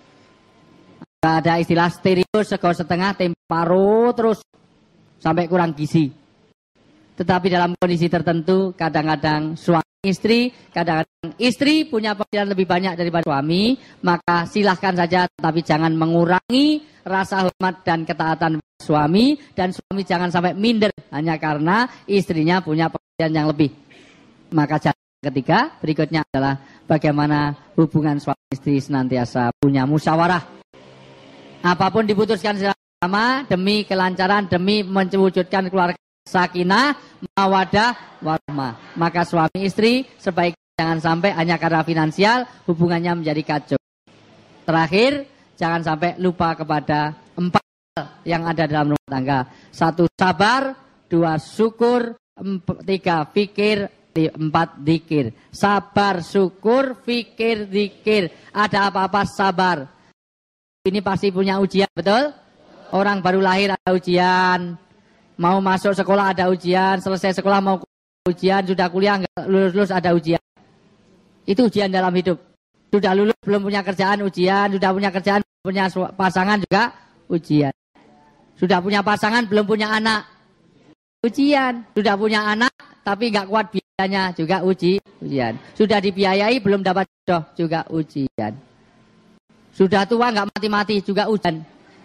Ada istilah stereo, sego setengah, tempe paruh terus sampai kurang gizi. Tetapi dalam kondisi tertentu kadang-kadang suami istri, kadang-kadang istri punya penghasilan lebih banyak daripada suami, maka silahkan saja, tapi jangan mengurangi rasa hormat dan ketaatan suami, dan suami jangan sampai minder hanya karena istrinya punya penghasilan yang lebih. Maka jalan ketiga berikutnya adalah bagaimana hubungan suami istri senantiasa punya musyawarah. Apapun diputuskan sama demi kelancaran, demi mewujudkan keluarga sakinah, mawadah, warahmah. Maka suami istri sebaiknya jangan sampai hanya karena finansial hubungannya menjadi kacau. Terakhir, jangan sampai lupa kepada 4 hal yang ada dalam rumah tangga. 1 sabar, 2 syukur, 3 fikir, 4 zikir. Sabar, syukur, fikir, zikir. Ada apa-apa sabar. Ini pasti punya ujian, betul? Orang baru lahir ada ujian, mau masuk sekolah ada ujian, selesai sekolah mau ujian, sudah kuliah nggak lulus ada ujian. Itu ujian dalam hidup. Sudah lulus belum punya kerjaan ujian, sudah punya kerjaan punya pasangan juga ujian. Sudah punya pasangan belum punya anak ujian. Sudah punya anak tapi nggak kuat biayanya juga ujian. Sudah dibiayai belum dapat jodoh juga ujian. Sudah tua nggak mati-mati juga ujian.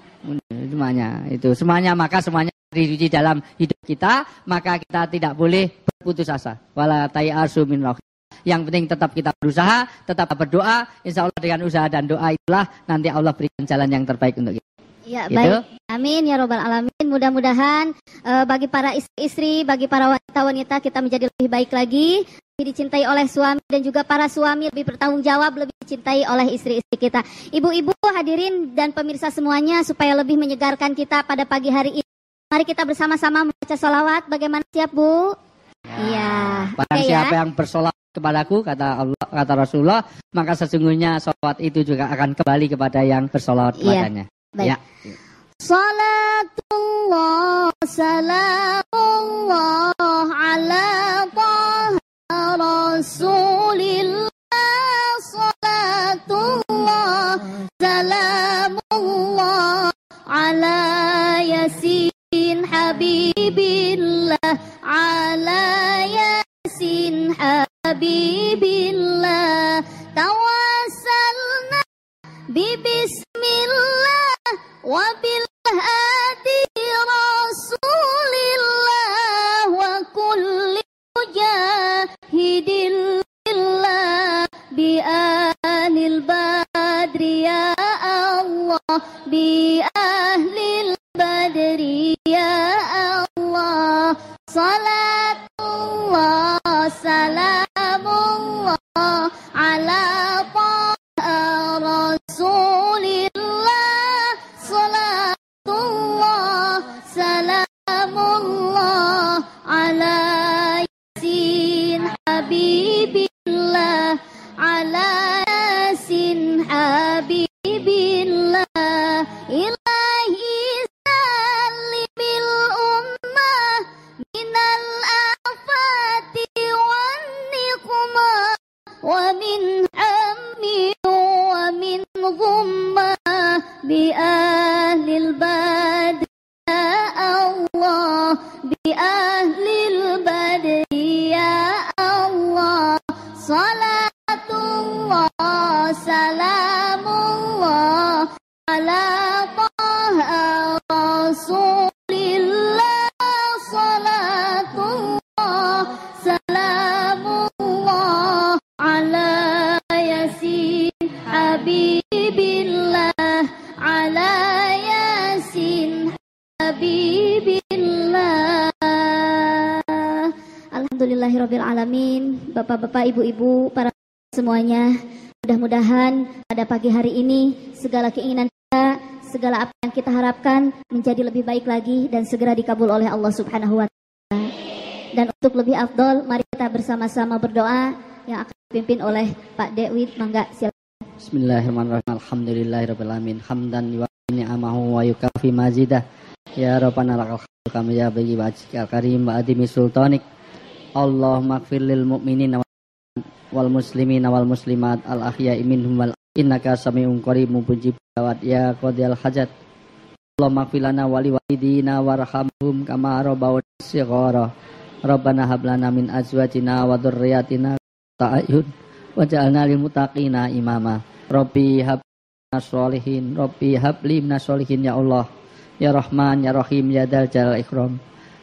Semuanya maka semuanya diuji dalam hidup kita, maka kita tidak boleh berputus asa. Wala tayasu min roh. Yang penting tetap kita berusaha, tetap berdoa. Insya Allah dengan usaha dan doa itulah nanti Allah berikan jalan yang terbaik untuk kita. Ya, gitu? Baik. Amin ya robbal alamin. Mudah-mudahan bagi para istri-istri, bagi para wanita-wanita kita menjadi lebih baik lagi, lebih dicintai oleh suami, dan juga para suami lebih bertanggung jawab, lebih dicintai oleh istri-istri kita. Ibu-ibu, hadirin dan pemirsa semuanya, supaya lebih menyegarkan kita pada pagi hari ini, mari kita bersama-sama membaca sholawat. Bagaimana, siap Bu? Iya. Barang siapa yang bersolawat kepadaku, kata Allah, kata Rasulullah, maka sesungguhnya sholawat itu juga akan kembali kepada yang bersolawat kepadanya. Baik. Ya. Salatullah salamullah ala taha rasulillah. Salatullah salamullah ala yasin habibillah. Ala yasin habibillah. Tawassalna bibismillah wabil hadi rasulillah wa kulli mujahidin lillah bi ahlil badri ya Allah, bi ahlil badri ya salatullah salamullah ala Rasulillah, salatullah salamullah ala Yasin Habibillah, ala Yasin Habibillah, ilahi salimil ummah minal afati wan niqmah wa min hammi wa min ghumma bi ahlil badri ya Allah, bi ahlil badri ya Allah, salatullah salamullah ala taha Rasulillah, salatullah salamullah ala Yasin Habibillah, ala Yasin Habibillah. Alhamdulillahirabbil alamin. Bapak-bapak, ibu-ibu, para semuanya, mudah-mudahan pada pagi hari ini segala keinginan kita, segala apa yang kita harapkan menjadi lebih baik lagi dan segera dikabul oleh Allah Subhanahu wa taala. Dan untuk lebih afdol, mari kita bersama-sama berdoa yang akan dipimpin oleh Pak Dewi. Mangga, silakan. Bismillahirrahmanirrahim. Alhamdulillahirabbil alamin. Hamdan wa ni'amahu wa yukafi mazidah. Ya Rabbana lakal hamdu kama ya bagi wajhikal karim wa adimi sultanik. Allahumma ighfir lil mu'minina wal muslimina wal muslimat al ahya'i minhum wal innaka sami'un qaribun mujibud da'wat ya qadiyal hajat. Allahumma ighfir lana wa liwalidina warhamhum kama rabbawna shighara. Rabbana hab lana min azwajina wa dzurriyyatina ta'ayyun waj'alna lil muttaqina imama. Rabbi hab lana sholihin, Rabbi hab li minas sholihin ya Allah. Ya Rahman, Ya Rahim, Ya Dzal Jalal Ikram.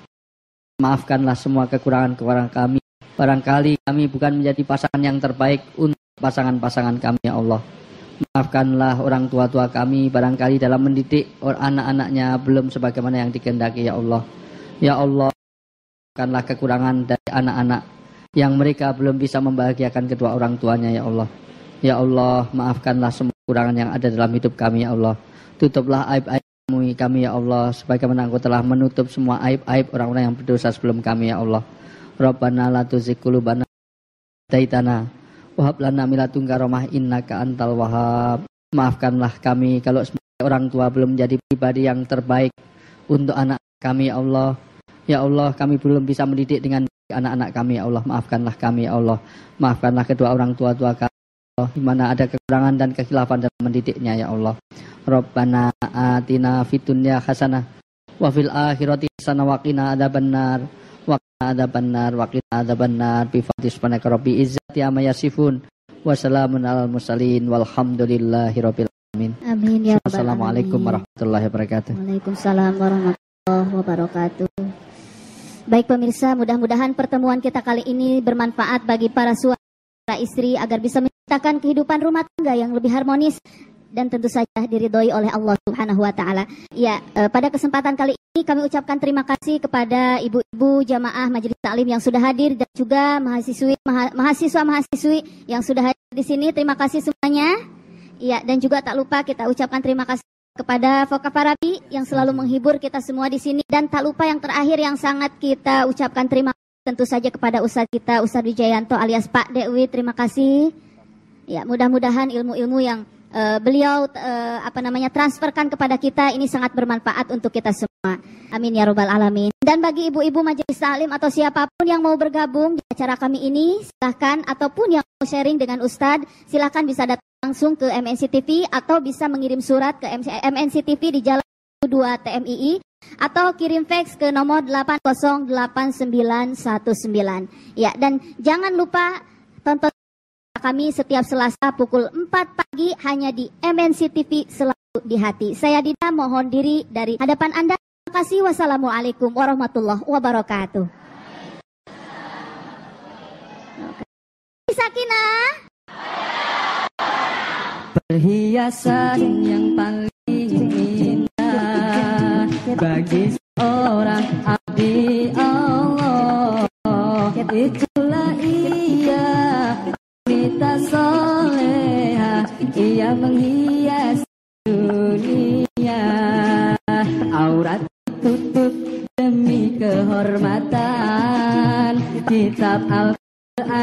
Maafkanlah semua kekurangan-kekurangan kami. Barangkali kami bukan menjadi pasangan yang terbaik untuk pasangan-pasangan kami, ya Allah. Maafkanlah orang tua-tua kami, barangkali dalam mendidik anak-anaknya belum sebagaimana yang dikehendaki, ya Allah. Ya Allah, maafkanlah kekurangan dari anak-anak yang mereka belum bisa membahagiakan kedua orang tuanya, ya Allah. Ya Allah, maafkanlah semua kekurangan yang ada dalam hidup kami, ya Allah. Tutuplah aib-aib kami, ya Allah, sebagaimana Engkau telah menutup semua aib-aib orang-orang yang berdosa sebelum kami, ya Allah. Rabbana la tuzigh qulubana taitana wa hab lana min ladunka rahmah innaka antal wahhab. Maafkanlah kami kalau sebagai orang tua belum menjadi pribadi yang terbaik untuk anak kami, ya Allah. Ya Allah, kami belum bisa mendidik dengan anak-anak kami, ya Allah. Maafkanlah kami, ya Allah. Maafkanlah kedua orang tua-tua kami, ya Allah, di mana ada kekurangan dan kekhilafan dalam mendidiknya, ya Allah. Rabbana atina fid dunya hasanah wa fil akhirati hasanah wa qina adzabannar wa qina adzabannar wa qina adzabannar bi fadli subhanaka rabbi izzati amma yasifun wa salamun alal mursalin walhamdulillahi rabbil alamin. Amin ya rabbal alamin. Assalamualaikum warahmatullahi wabarakatuh. Waalaikumsalam warahmatullahi wabarakatuh. Baik pemirsa, mudah-mudahan pertemuan kita kali ini bermanfaat bagi para suami dan istri agar bisa menciptakan kehidupan rumah tangga yang lebih harmonis dan tentu saja diridhoi oleh Allah Subhanahu wa taala. Ya, pada kesempatan kali ini kami ucapkan terima kasih kepada ibu-ibu jamaah Majelis Taklim yang sudah hadir dan juga mahasiswa-mahasiswi yang sudah hadir di sini. Terima kasih semuanya. Ya, dan juga tak lupa kita ucapkan terima kasih kepada Foka Farabi yang selalu menghibur kita semua di sini, dan tak lupa yang terakhir yang sangat kita ucapkan terima kasih tentu saja kepada Ustadz kita, Ustadz Wijayanto alias Pak Dewi. Terima kasih. Ya, mudah-mudahan ilmu-ilmu yang beliau transferkan kepada kita ini sangat bermanfaat untuk kita semua. Amin ya robbal alamin. Dan bagi ibu-ibu Majelis Taklim atau siapapun yang mau bergabung di acara kami ini, silahkan, ataupun yang mau sharing dengan Ustadz, silahkan bisa datang langsung ke MNC TV atau bisa mengirim surat ke MNC TV di Jalan 2 TMII atau kirim fax ke nomor 808919. Ya, dan jangan lupa tonton kami setiap Selasa pukul 4 pagi hanya di MNC TV, selalu di hati. Saya Dida mohon diri dari hadapan Anda. Terima kasih. Wassalamualaikum warahmatullahi wabarakatuh. Sakinah. Perhiasan yang paling indah bagi seorang abdi Allah. itulah ia wanita soleha, ia menghias dunia. Aurat tutup demi kehormatan, kitab Al-Quran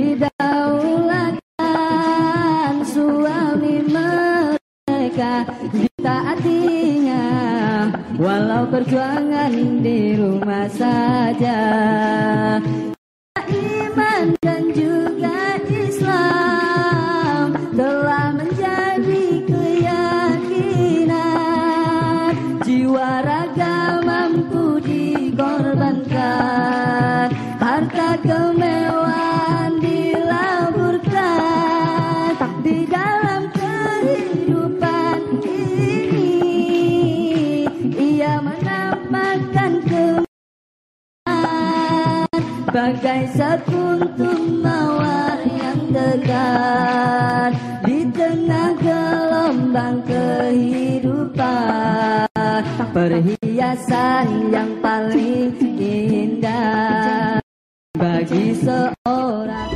didaulatkan, suami mereka ditaatinya, walau perjuangan di rumah saja. Iman dan juga Islam telah menjadi keyakinan, jiwa raga mampu dikorbankan, harta kemewahan dilaburkan di dalam kehidupan ini. Ia menampakkan bagai sekuntum mawar yang tegar di tengah gelombang kehidupan, perhiasan yang paling indah bagi seorang